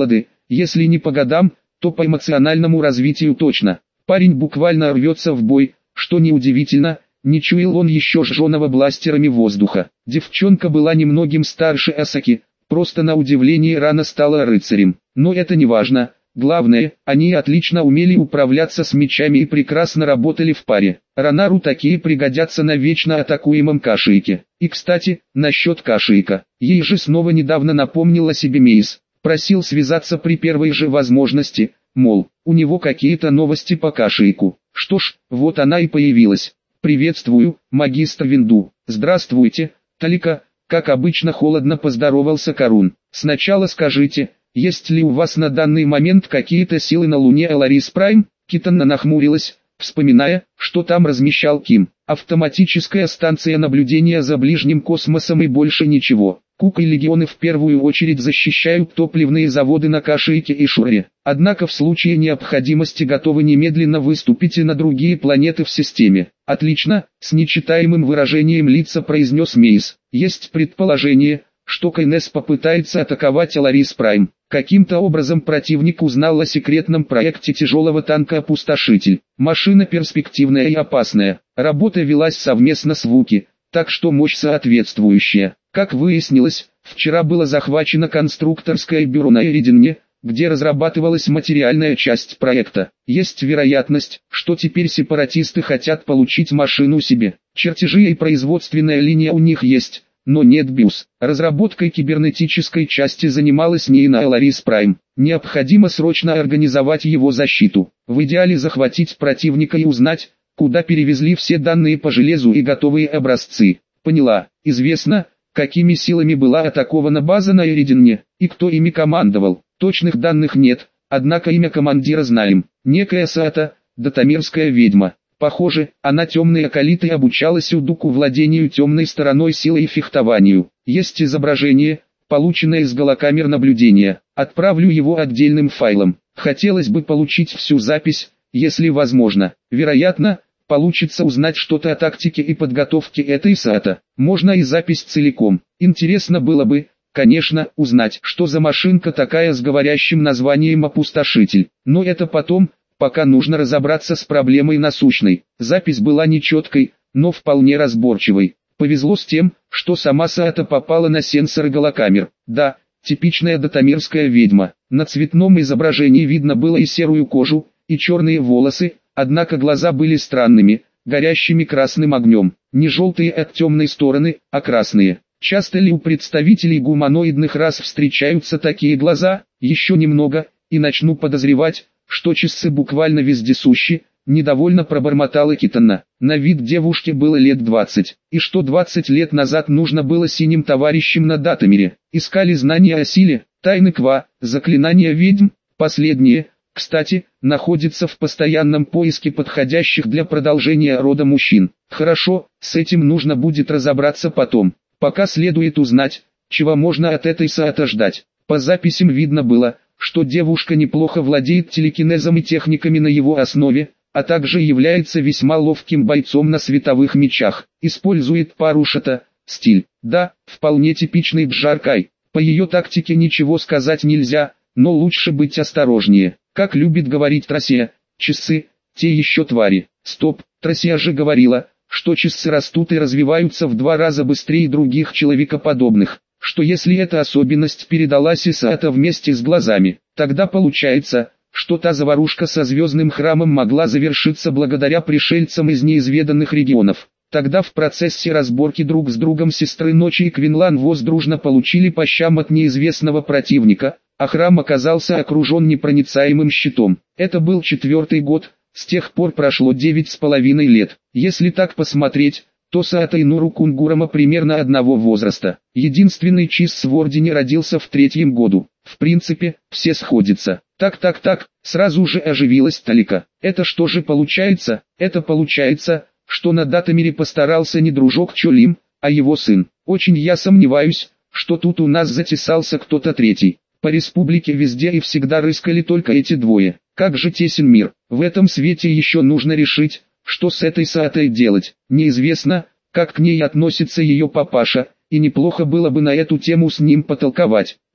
если не по годам, то по эмоциональному развитию точно. Парень буквально рвется в бой, что неудивительно, не чуял он еще жженого бластерами воздуха. Девчонка была немногим старше Асаки, просто на удивление рано стала рыцарем. Но это не важно. Главное, они отлично умели управляться с мечами и прекрасно работали в паре. Ронару такие пригодятся на вечно атакуемом Кашиике. И кстати, насчет Кашиика. Ей же снова недавно напомнил о себе Мейс. Просил связаться при первой же возможности, мол, у него какие-то новости по Кашиику. Что ж, вот она и появилась. «Приветствую, магистр Винду». «Здравствуйте, Талика», как обычно холодно поздоровался Карун. «Сначала скажите, есть ли у вас на данный момент какие-то силы на Луне Эларис Прайм?» Китана нахмурилась, вспоминая, что там размещал Ким. «Автоматическая станция наблюдения за ближним космосом и больше ничего. Кук и легионы в первую очередь защищают топливные заводы на Кашиике и Шуре. Однако в случае необходимости готовы немедленно выступить и на другие планеты в системе». «Отлично», — с нечитаемым выражением лица произнес Мейс. «Есть предположение, что Кайнес попытается атаковать Эларис Прайм. Каким-то образом противник узнал о секретном проекте тяжелого танка «Опустошитель». Машина перспективная и опасная. Работа велась совместно с Вуки, так что мощь соответствующая. Как выяснилось, вчера было захвачено конструкторское бюро на Эридине, где разрабатывалась материальная часть проекта. Есть вероятность, что теперь сепаратисты хотят получить машину себе. Чертежи и производственная линия у них есть, но нет БИУС. Разработкой кибернетической части занималась Нейна Эларис Прайм. Необходимо срочно организовать его защиту. В идеале захватить противника и узнать, куда перевезли все данные по железу и готовые образцы. Поняла. Известно, какими силами была атакована база на Эридине, и кто ими командовал. Точных данных нет, однако имя командира знаем. Некая Саата, датамирская ведьма. Похоже, она темной акалитой обучалась Удуку владению темной стороной силы и фехтованию. Есть изображение, полученное из голокамер наблюдения. Отправлю его отдельным файлом. Хотелось бы получить всю запись, если возможно. Вероятно, получится узнать что-то о тактике и подготовке этой Саата. Можно и запись целиком. Интересно было бы, конечно, узнать, что за машинка такая с говорящим названием «Опустошитель». Но это потом, пока нужно разобраться с проблемой насущной. Запись была нечеткой, но вполне разборчивой. Повезло с тем, что сама Саата попала на сенсоры голокамер. Да, типичная датамирская ведьма. На цветном изображении видно было и серую кожу, и черные волосы, однако глаза были странными, горящими красным огнем. Не желтые от темной стороны, а красные. Часто ли у представителей гуманоидных рас встречаются такие глаза? Еще немного, и начну подозревать, что часы буквально вездесущи, недовольно пробормотала Китана. На вид девушке было лет двадцать, и что двадцать лет назад нужно было синим товарищам на Датамире. Искали знания о силе, тайны Ква, заклинания ведьм, последние, кстати, находится в постоянном поиске подходящих для продолжения рода мужчин. Хорошо, с этим нужно будет разобраться потом. Пока следует узнать, чего можно от этой Саата ждать. По записям видно было, что девушка неплохо владеет телекинезом и техниками на его основе, а также является весьма ловким бойцом на световых мечах. Использует парушата, стиль. Да, вполне типичный Джаркай. По ее тактике ничего сказать нельзя, но лучше быть осторожнее. Как любит говорить Трасия, часы, те еще твари. Стоп, Трасия же говорила, что часы растут и развиваются в два раза быстрее других человекоподобных. Что если эта особенность передалась и Саата вместе с глазами, тогда получается, что та заварушка со звездным храмом могла завершиться благодаря пришельцам из неизведанных регионов. Тогда в процессе разборки друг с другом сестры Ночи и Квинлан Воз дружно получили по щам от неизвестного противника, а храм оказался окружен непроницаемым щитом. Это был четвертый год, с тех пор прошло девять с половиной лет. Если так посмотреть, то Саата и Нуру Кунгурама примерно одного возраста. Единственный Чисс в Ордене родился в третьем году. В принципе, все сходятся. Так-так-так, сразу же оживилась Талика. Это что же получается? Это получается, что на Датамире постарался не дружок Чолим, а его сын. Очень я сомневаюсь, что тут у нас затесался кто-то третий. По республике везде и всегда рыскали только эти двое. Как же тесен мир. В этом свете еще нужно решить, что с этой Саатой делать. Неизвестно, как к ней относится ее папаша, и неплохо было бы на эту тему с ним потолковать.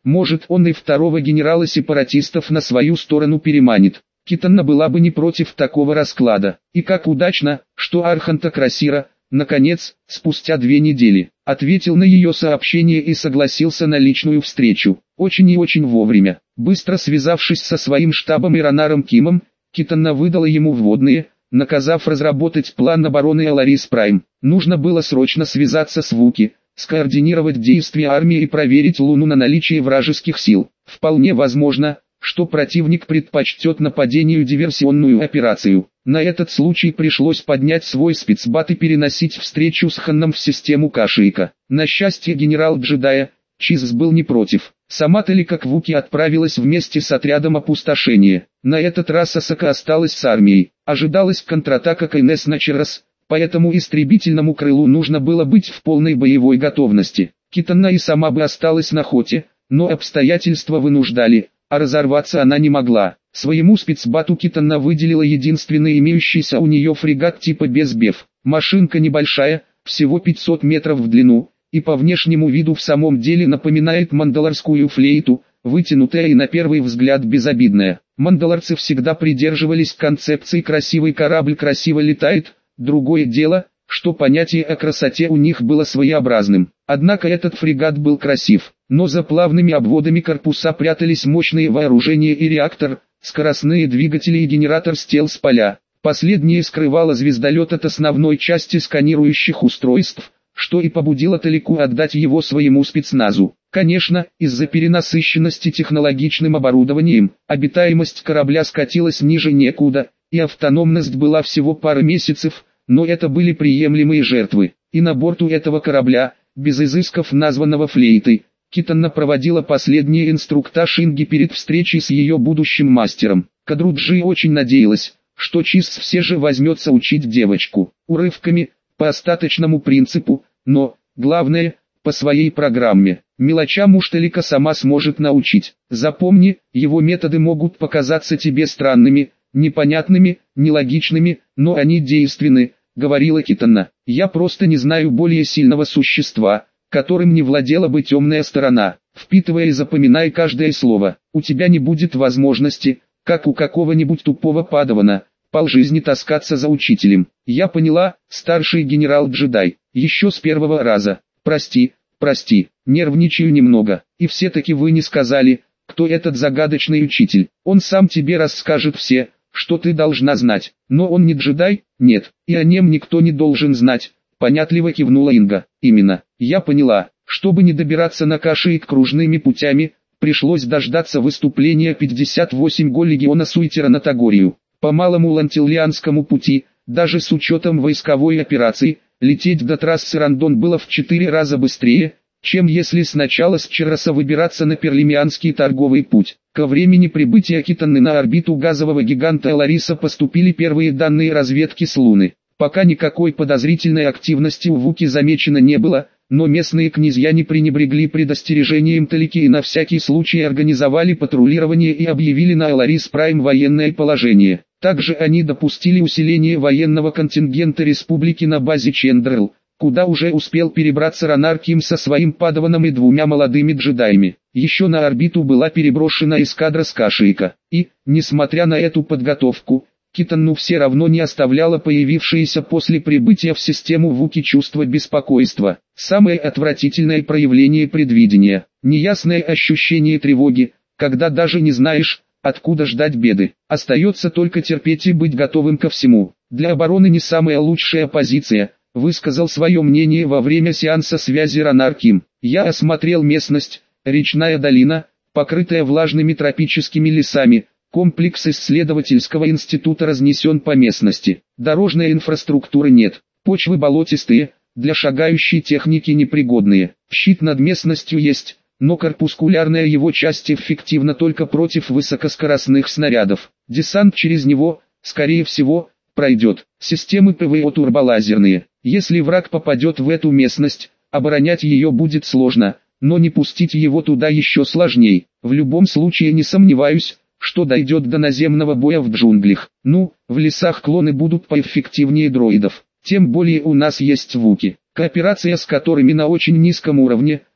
Может, он и второго генерала сепаратистов на свою сторону переманит. Китана была бы не против такого расклада. И как удачно, что Арханта Красира, наконец, спустя две недели, ответил на ее сообщение и согласился на личную встречу. Очень и очень вовремя. Быстро связавшись со своим штабом и Ронаром Кимом, Китана выдала ему вводные, наказав разработать план обороны Аларис Прайм. Нужно было срочно связаться с Вуки, скоординировать действия армии и проверить Луну на наличие вражеских сил. Вполне возможно, что противник предпочтет нападению диверсионную операцию. На этот случай пришлось поднять свой спецбат и переносить встречу с Ханном в систему Кашика. На счастье генерал-джедая, Чиз был не против. Сама Талика к Вуки отправилась вместе с отрядом опустошения. На этот раз Асака осталась с армией. Ожидалась контратака Кайнес на Черас, поэтому истребительному крылу нужно было быть в полной боевой готовности. Китана и сама бы осталась на охоте, но обстоятельства вынуждали, а разорваться она не могла. Своему спецбату Китана выделила единственный имеющийся у нее фрегат типа Безбеф. Машинка небольшая, всего пятьсот метров в длину, и по внешнему виду в самом деле напоминает мандалорскую флейту, вытянутая и на первый взгляд безобидная. Мандалорцы всегда придерживались концепции «красивый корабль красиво летает», другое дело, что понятие о красоте у них было своеобразным. Однако этот фрегат был красив, но за плавными обводами корпуса прятались мощные вооружения и реактор, скоростные двигатели и генератор стелс-поля. Последнее скрывало звездолет от основной части сканирующих устройств, что и побудило Талику отдать его своему спецназу. Конечно, из-за перенасыщенности технологичным оборудованием, обитаемость корабля скатилась ниже некуда, и автономность была всего пара месяцев, но это были приемлемые жертвы. И на борту этого корабля, без изысков названного флейтой, Китана проводила последний инструктаж Инги перед встречей с ее будущим мастером. Кадруджи очень надеялась, что Чиз все же возьмется учить девочку, урывками, по остаточному принципу, но, главное, по своей программе. Мелочам уж Талика сама сможет научить. Запомни, его методы могут показаться тебе странными, непонятными, нелогичными, но они действенны, говорила Китана. Я просто не знаю более сильного существа, которым не владела бы темная сторона. Впитывая и запоминай каждое слово. У тебя не будет возможности, как у какого-нибудь тупого падавана, полжизни таскаться за учителем. Я поняла, старший генерал-джедай, еще с первого раза. Прости, прости, нервничаю немного. И все-таки вы не сказали, кто этот загадочный учитель. Он сам тебе расскажет все, что ты должна знать. Но он не джедай? Нет, и о нем никто не должен знать. Понятливо кивнула Инга. Именно, я поняла. Чтобы не добираться на Кашиик кружными путями, пришлось дождаться выступления пятьдесят восемь го легиона Суйтера на Тагорию. По малому Лантиллианскому пути, даже с учетом войсковой операции, лететь до трассы Рандон было в четыре раза быстрее, чем если сначала с Чероса выбираться на Перлимианский торговый путь. Ко времени прибытия Китаны на орбиту газового гиганта Элариса поступили первые данные разведки с Луны. Пока никакой подозрительной активности у Вуки замечено не было, но местные князья не пренебрегли предостережением Талики и на всякий случай организовали патрулирование и объявили на Аларис Прайм военное положение. Также они допустили усиление военного контингента республики на базе Чендрелл, куда уже успел перебраться Ронар Ким со своим падаваном и двумя молодыми джедаями. Еще на орбиту была переброшена эскадра с Кашиика, и, несмотря на эту подготовку, Китану все равно не оставляло появившееся после прибытия в систему Вуки чувство беспокойства. Самое отвратительное проявление предвидения, неясное ощущение тревоги, когда даже не знаешь, откуда ждать беды. Остается только терпеть и быть готовым ко всему. Для обороны не самая лучшая позиция, высказал свое мнение во время сеанса связи Ронар Ким. Я осмотрел местность, речная долина, покрытая влажными тропическими лесами. Комплекс исследовательского института разнесен по местности. Дорожной инфраструктуры нет. Почвы болотистые, для шагающей техники непригодные. Щит над местностью есть, но корпускулярная его часть эффективна только против высокоскоростных снарядов. Десант через него, скорее всего, пройдет. Системы ПВО турболазерные. Если враг попадет в эту местность, оборонять ее будет сложно, но не пустить его туда еще сложней. В любом случае не сомневаюсь, что дойдет до наземного боя в джунглях. Ну, в лесах клоны будут поэффективнее дроидов. Тем более у нас есть Вуки, кооперация с которыми на очень низком уровне,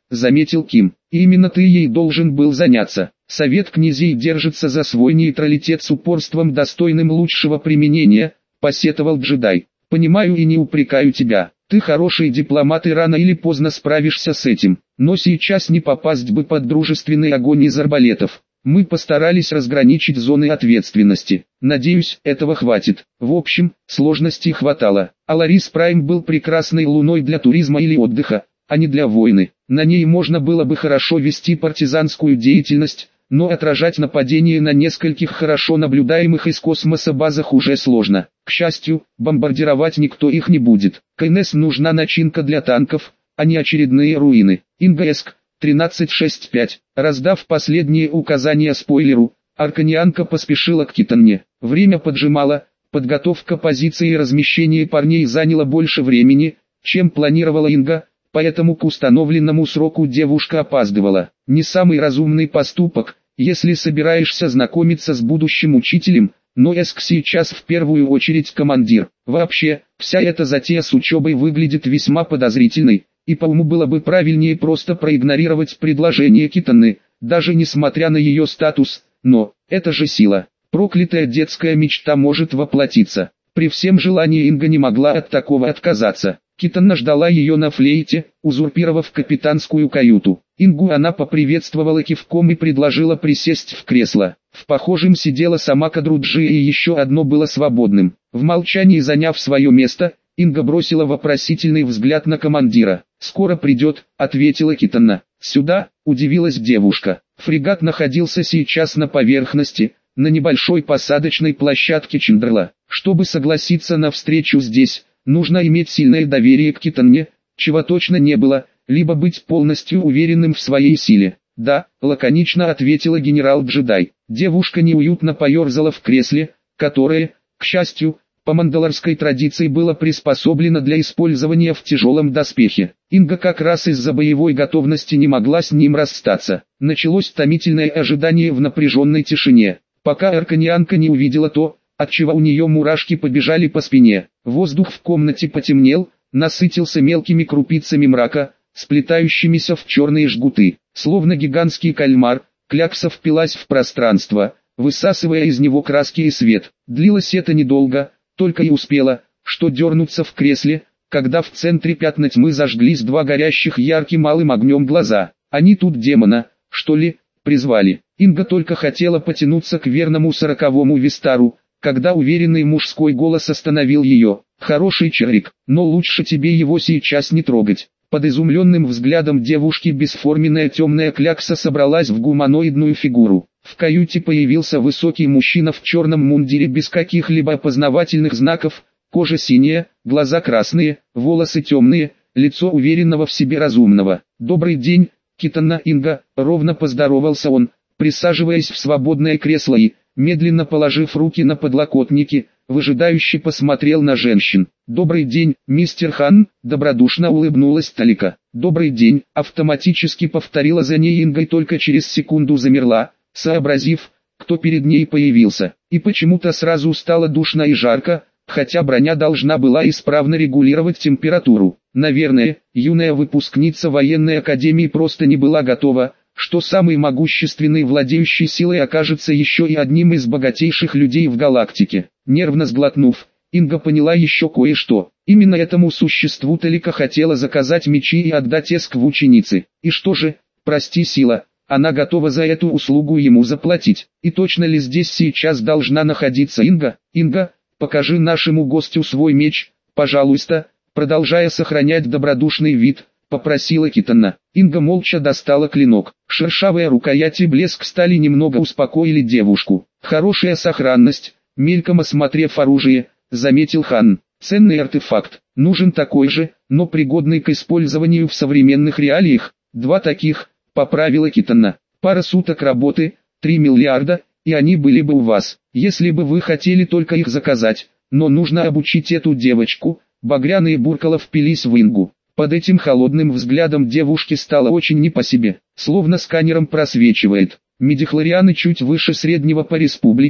заметил Ким. И именно ты ей должен был заняться. Совет князей держится за свой нейтралитет с упорством, достойным лучшего применения, посетовал джедай. Понимаю и не упрекаю тебя. Ты хороший дипломат и рано или поздно справишься с этим. Но сейчас не попасть бы под дружественный огонь из арбалетов. Мы постарались разграничить зоны ответственности. Надеюсь, этого хватит. В общем, сложностей хватало. Аларис Прайм был прекрасной луной для туризма или отдыха, а не для войны. На ней можно было бы хорошо вести партизанскую деятельность, но отражать нападения на нескольких хорошо наблюдаемых из космоса базах уже сложно. К счастью, бомбардировать никто их не будет. КНС нужна начинка для танков, а не очередные руины. Ингаск тринадцать шестьдесят пять. Раздав последние указания спойлеру, Арканианка поспешила к Китанне. Время поджимало, подготовка позиции и размещение парней заняло больше времени, чем планировала Инга, поэтому к установленному сроку девушка опаздывала. Не самый разумный поступок, если собираешься знакомиться с будущим учителем, но Эск сейчас в первую очередь командир. Вообще, вся эта затея с учебой выглядит весьма подозрительной, и по уму было бы правильнее просто проигнорировать предложение Китанны, даже несмотря на ее статус, но, это же сила. Проклятая детская мечта может воплотиться. При всем желании Инга не могла от такого отказаться. Китанна ждала ее на флейте, узурпировав капитанскую каюту. Ингу она поприветствовала кивком и предложила присесть в кресло. В похожем сидела сама Кадруджи, и еще одно было свободным. В молчании заняв свое место, Инга бросила вопросительный взгляд на командира. «Скоро придет», — ответила Китанна. «Сюда», — удивилась девушка. Фрегат находился сейчас на поверхности, на небольшой посадочной площадке Чиндрла. Чтобы согласиться на встречу здесь, нужно иметь сильное доверие к Китанне, чего точно не было, либо быть полностью уверенным в своей силе. «Да», — лаконично ответила генерал-джедай. Девушка неуютно поерзала в кресле, которое, к счастью, по мандалорской традиции было приспособлено для использования в тяжелом доспехе. Инга как раз из-за боевой готовности не могла с ним расстаться. Началось томительное ожидание в напряженной тишине, пока Арканианка не увидела то, отчего у нее мурашки побежали по спине. Воздух в комнате потемнел, насытился мелкими крупицами мрака, сплетающимися в черные жгуты. Словно гигантский кальмар, клякса впилась в пространство, высасывая из него краски и свет. Длилось это недолго, только и успела, что дернуться в кресле, когда в центре пятна тьмы зажглись два горящих ярким алым огнем глаза. Они тут демона, что ли, призвали. Инга только хотела потянуться к верному сороковому Вистару, когда уверенный мужской голос остановил ее. «Хороший чарик, но лучше тебе его сейчас не трогать». Под изумленным взглядом девушки бесформенная темная клякса собралась в гуманоидную фигуру. В каюте появился высокий мужчина в черном мундире без каких-либо опознавательных знаков, кожа синяя, глаза красные, волосы темные, лицо уверенного в себе разумного. «Добрый день, Китанна Инга», — ровно поздоровался он, присаживаясь в свободное кресло и, медленно положив руки на подлокотники, выжидающе посмотрел на женщин. «Добрый день, мистер Хан», — добродушно улыбнулась Талика. «Добрый день», — автоматически повторила за ней Инга и только через секунду замерла, сообразив, кто перед ней появился. И почему-то сразу стало душно и жарко, хотя броня должна была исправно регулировать температуру. Наверное, юная выпускница военной академии просто не была готова, что самый могущественный владеющий силой окажется еще и одним из богатейших людей в галактике. Нервно сглотнув, Инга поняла еще кое-что. Именно этому существу Талика хотела заказать мечи и отдать Эск в ученицы. И что же, прости сила, она готова за эту услугу ему заплатить. И точно ли здесь сейчас должна находиться Инга? «Инга, покажи нашему гостю свой меч, пожалуйста», продолжая сохранять добродушный вид, попросила Китанна. Инга молча достала клинок. Шершавая рукоять и блеск стали немного успокоили девушку. «Хорошая сохранность», мельком осмотрев оружие, заметил Хан. «Ценный артефакт, нужен такой же, но пригодный к использованию в современных реалиях. Два таких», поправила Китанна. «Пара суток работы, три миллиарда, и они были бы у вас, если бы вы хотели только их заказать, но нужно обучить эту девочку». Багряные буркала впились в Ингу. Под этим холодным взглядом девушке стало очень не по себе, словно сканером просвечивает. Медихлорианы чуть выше среднего по республике,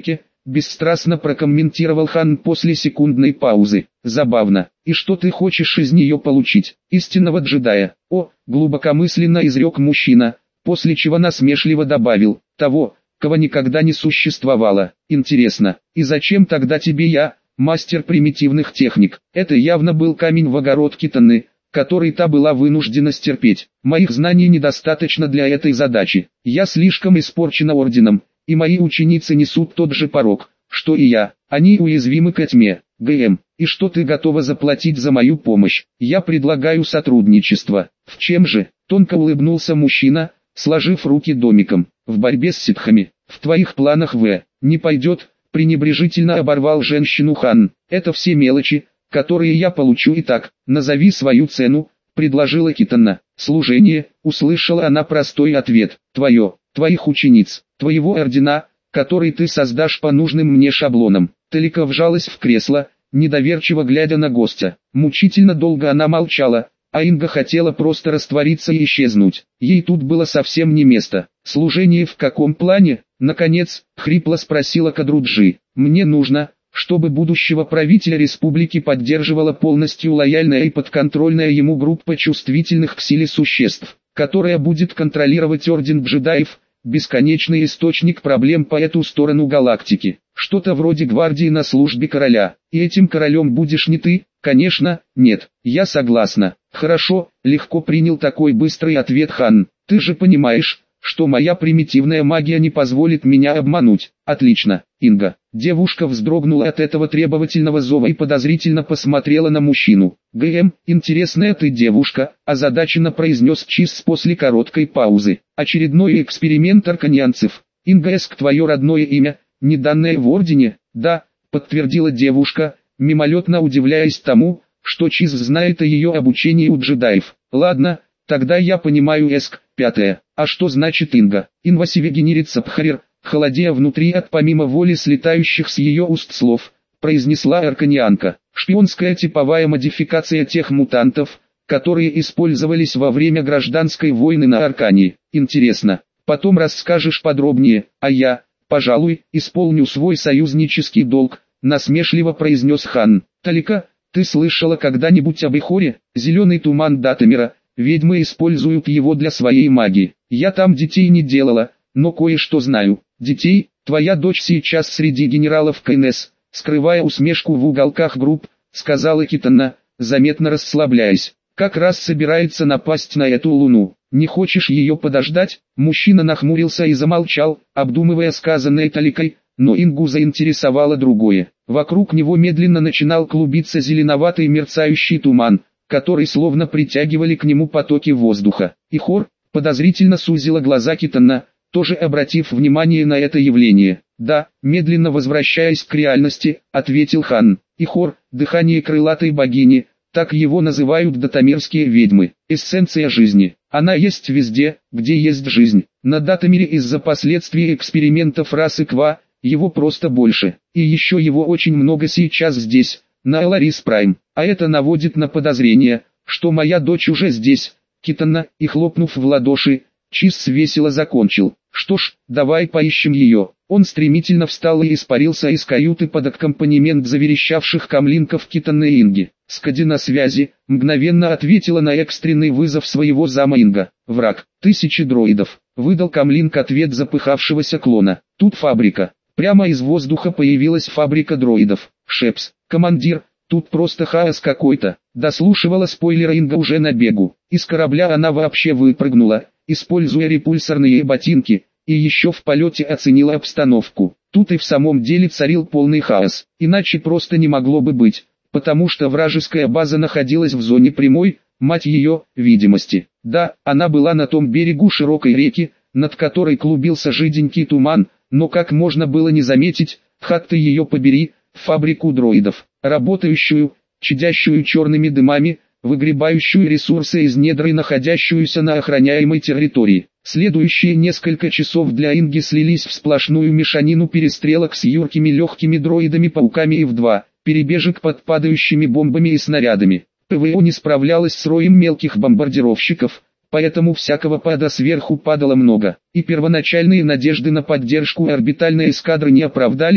бесстрастно прокомментировал Хан после секундной паузы. Забавно. И что ты хочешь из нее получить? Истинного джедая. О, глубокомысленно изрек мужчина, после чего насмешливо добавил, того, кого никогда не существовало. Интересно, и зачем тогда тебе я, мастер примитивных техник? Это явно был камень в огород Китаны, который та была вынуждена стерпеть. Моих знаний недостаточно для этой задачи. Я слишком испорчена орденом, и мои ученицы несут тот же порок, что и я. Они уязвимы к тьме. ГМ, и что ты готова заплатить за мою помощь? Я предлагаю сотрудничество. В чем же? Тонко улыбнулся мужчина, сложив руки домиком. В борьбе с ситхами. В твоих планах В. Не пойдет, пренебрежительно оборвал женщину Хан. Это все мелочи, которые я получу и так. Назови свою цену, предложила Китана. Служение, услышала она простой ответ. Твое, твоих учениц, твоего ордена, который ты создашь по нужным мне шаблонам. Талика вжалась в кресло, недоверчиво глядя на гостя. Мучительно долго она молчала, а Инга хотела просто раствориться и исчезнуть. Ей тут было совсем не место. Служение в каком плане? Наконец, хрипло спросила Кадруджи. Мне нужно, чтобы будущего правителя республики поддерживала полностью лояльная и подконтрольная ему группа чувствительных к силе существ, которая будет контролировать орден джедаев, бесконечный источник проблем по эту сторону галактики. Что-то вроде гвардии на службе короля. И этим королем будешь не ты? Конечно, нет. Я согласна. Хорошо, легко принял такой быстрый ответ Хан. Ты же понимаешь, что моя примитивная магия не позволит меня обмануть. Отлично, Инга. Девушка вздрогнула от этого требовательного зова и подозрительно посмотрела на мужчину. ГМ, интересная ты девушка, озадаченно произнес Чиз после короткой паузы. Очередной эксперимент арканьянцев. Инга Эск, твое родное имя, не данное в ордене? Да, подтвердила девушка, мимолетно удивляясь тому, что Чиз знает о ее обучении у джедаев. Ладно, тогда я понимаю Эск. Пятое. А что значит Инга? Инвасиве генерится Пхарир, холодея внутри от помимо воли слетающих с ее уст слов, произнесла арканианка. Шпионская типовая модификация тех мутантов, которые использовались во время гражданской войны на Аркании. Интересно, потом расскажешь подробнее, а я, пожалуй, исполню свой союзнический долг, насмешливо произнес Хан. Талика, ты слышала когда-нибудь об Ихоре? Зеленый туман Датамира, ведьмы используют его для своей магии. Я там детей не делала, но кое-что знаю. Детей, твоя дочь сейчас среди генералов КНС, скрывая усмешку в уголках губ, сказала Китана, заметно расслабляясь. Как раз собирается напасть на эту луну. Не хочешь ее подождать? Мужчина нахмурился и замолчал, обдумывая сказанное Таликой, но Ингу заинтересовало другое. Вокруг него медленно начинал клубиться зеленоватый мерцающий туман, который словно притягивали к нему потоки воздуха. Ихор, подозрительно сузила глаза Китана, тоже обратив внимание на это явление. «Да», медленно возвращаясь к реальности, ответил Хан. «Ихор, дыхание крылатой богини, так его называют датамирские ведьмы, эссенция жизни. Она есть везде, где есть жизнь. На Датамире из-за последствий экспериментов расы Ква, его просто больше. И еще его очень много сейчас здесь, на Эларис Прайм. А это наводит на подозрение, что моя дочь уже здесь». Китана, и хлопнув в ладоши, Чиз весело закончил. «Что ж, давай поищем ее». Он стремительно встал и испарился из каюты под аккомпанемент заверещавших камлинков Китаны и Инги. «Скади на связи», мгновенно ответила на экстренный вызов своего зама Инга. «Враг, тысячи дроидов», выдал камлинк ответ запыхавшегося клона. «Тут фабрика». Прямо из воздуха появилась фабрика дроидов. «Шепс, командир, тут просто хаос какой-то». Дослушивала спойлера Инга уже на бегу. Из корабля она вообще выпрыгнула, используя репульсорные ботинки, и еще в полете оценила обстановку. Тут и в самом деле царил полный хаос, иначе просто не могло бы быть, потому что вражеская база находилась в зоне прямой, мать ее, видимости. Да, она была на том берегу широкой реки, над которой клубился жиденький туман, но как можно было не заметить, хат ты ее побери, фабрику дроидов, работающую, чадящую черными дымами, выгребающую ресурсы из недр и находящуюся на охраняемой территории. Следующие несколько часов для Инги слились в сплошную мешанину перестрелок с юркими легкими дроидами-пауками и в два, перебежек под падающими бомбами и снарядами. ПВО не справлялась с роем мелких бомбардировщиков, поэтому всякого пада сверху падало много, и первоначальные надежды на поддержку орбитальной эскадры не оправдались,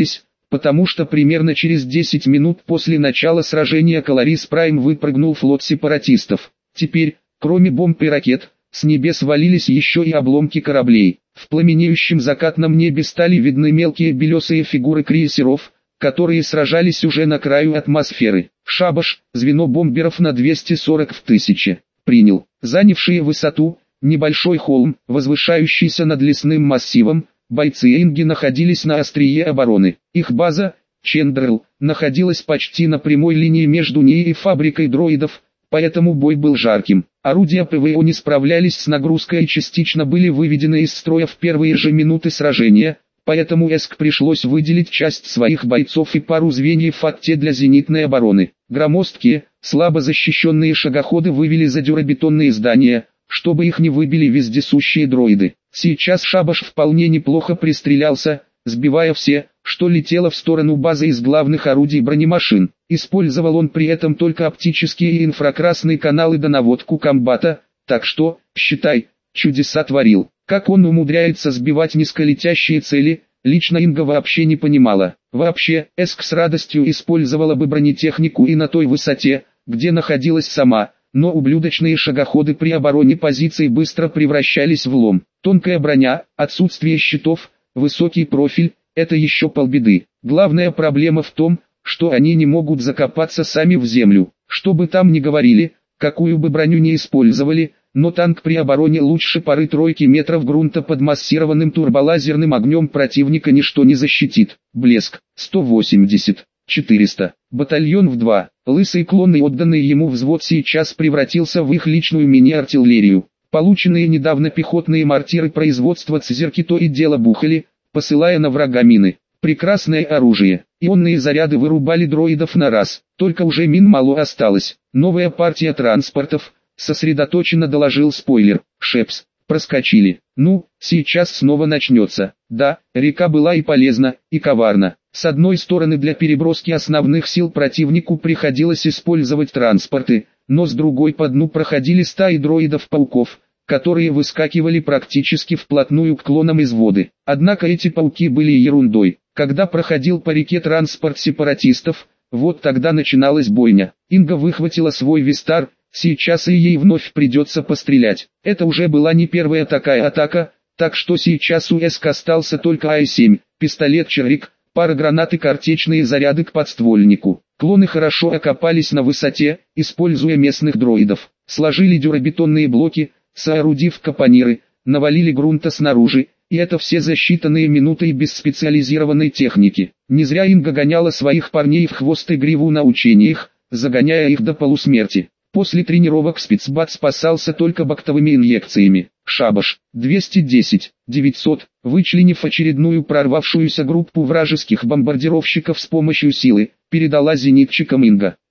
потому что примерно через десять минут после начала сражения Колорис Прайм выпрыгнул флот сепаратистов. Теперь, кроме бомб и ракет, с небес валились еще и обломки кораблей. В пламенеющем закатном небе стали видны мелкие белесые фигуры крейсеров, которые сражались уже на краю атмосферы. Шабаш, звено бомберов на двести сорок в тысячи, принял. Занявшие высоту, небольшой холм, возвышающийся над лесным массивом, бойцы Инги находились на острие обороны. Их база, Чендрелл, находилась почти на прямой линии между ней и фабрикой дроидов, поэтому бой был жарким. Орудия ПВО не справлялись с нагрузкой и частично были выведены из строя в первые же минуты сражения, поэтому ЭСК пришлось выделить часть своих бойцов и пару звеньев АТ для зенитной обороны. Громоздкие, слабо защищенные шагоходы вывели за дюрабетонные здания, чтобы их не выбили вездесущие дроиды. Сейчас Шабаш вполне неплохо пристрелялся, сбивая все, что летело в сторону базы из главных орудий бронемашин. Использовал он при этом только оптические и инфракрасные каналы до наводку комбата, так что, считай, чудеса творил. Как он умудряется сбивать низколетящие цели, лично Инга вообще не понимала. Вообще, ЭСК с радостью использовала бы бронетехнику и на той высоте, где находилась сама, но ублюдочные шагоходы при обороне позиций быстро превращались в лом. Тонкая броня, отсутствие щитов, высокий профиль – это еще полбеды. Главная проблема в том, что они не могут закопаться сами в землю. Что бы там ни говорили, какую бы броню ни использовали, но танк при обороне лучше пары тройки метров грунта под массированным турболазерным огнем противника ничто не защитит. Блеск, сто восемьдесят, четыреста. Батальон в два. Лысый клон и отданный ему взвод сейчас превратился в их личную мини-артиллерию. Полученные недавно пехотные мортиры производства Цзерки то и дело бухали, посылая на врага мины. Прекрасное оружие. Ионные заряды вырубали дроидов на раз, только уже мин мало осталось. Новая партия транспортов, сосредоточенно доложил спойлер. Шепс, проскочили. Ну, сейчас снова начнется. Да, река была и полезна, и коварна. С одной стороны, для переброски основных сил противнику приходилось использовать транспорты, но с другой по дну проходили стаи дроидов-пауков, которые выскакивали практически вплотную к клонам из воды. Однако эти пауки были ерундой. Когда проходил по реке транспорт сепаратистов, вот тогда начиналась бойня. Инга выхватила свой Вистар, сейчас и ей вновь придется пострелять. Это уже была не первая такая атака, так что сейчас у ЭСК остался только А семь, пистолет Червик, пара гранат и картечные заряды к подствольнику. Клоны хорошо окопались на высоте, используя местных дроидов. Сложили дюрабетонные блоки, соорудив капониры, навалили грунта снаружи, и это все за считанные минуты и без специализированной техники. Не зря Инга гоняла своих парней в хвост и гриву на учениях, загоняя их до полусмерти. После тренировок спецбат спасался только бактовыми инъекциями. Шабаш, двести десять, девятьсот, вычленив очередную прорвавшуюся группу вражеских бомбардировщиков с помощью силы, передала зенитчикам Инга.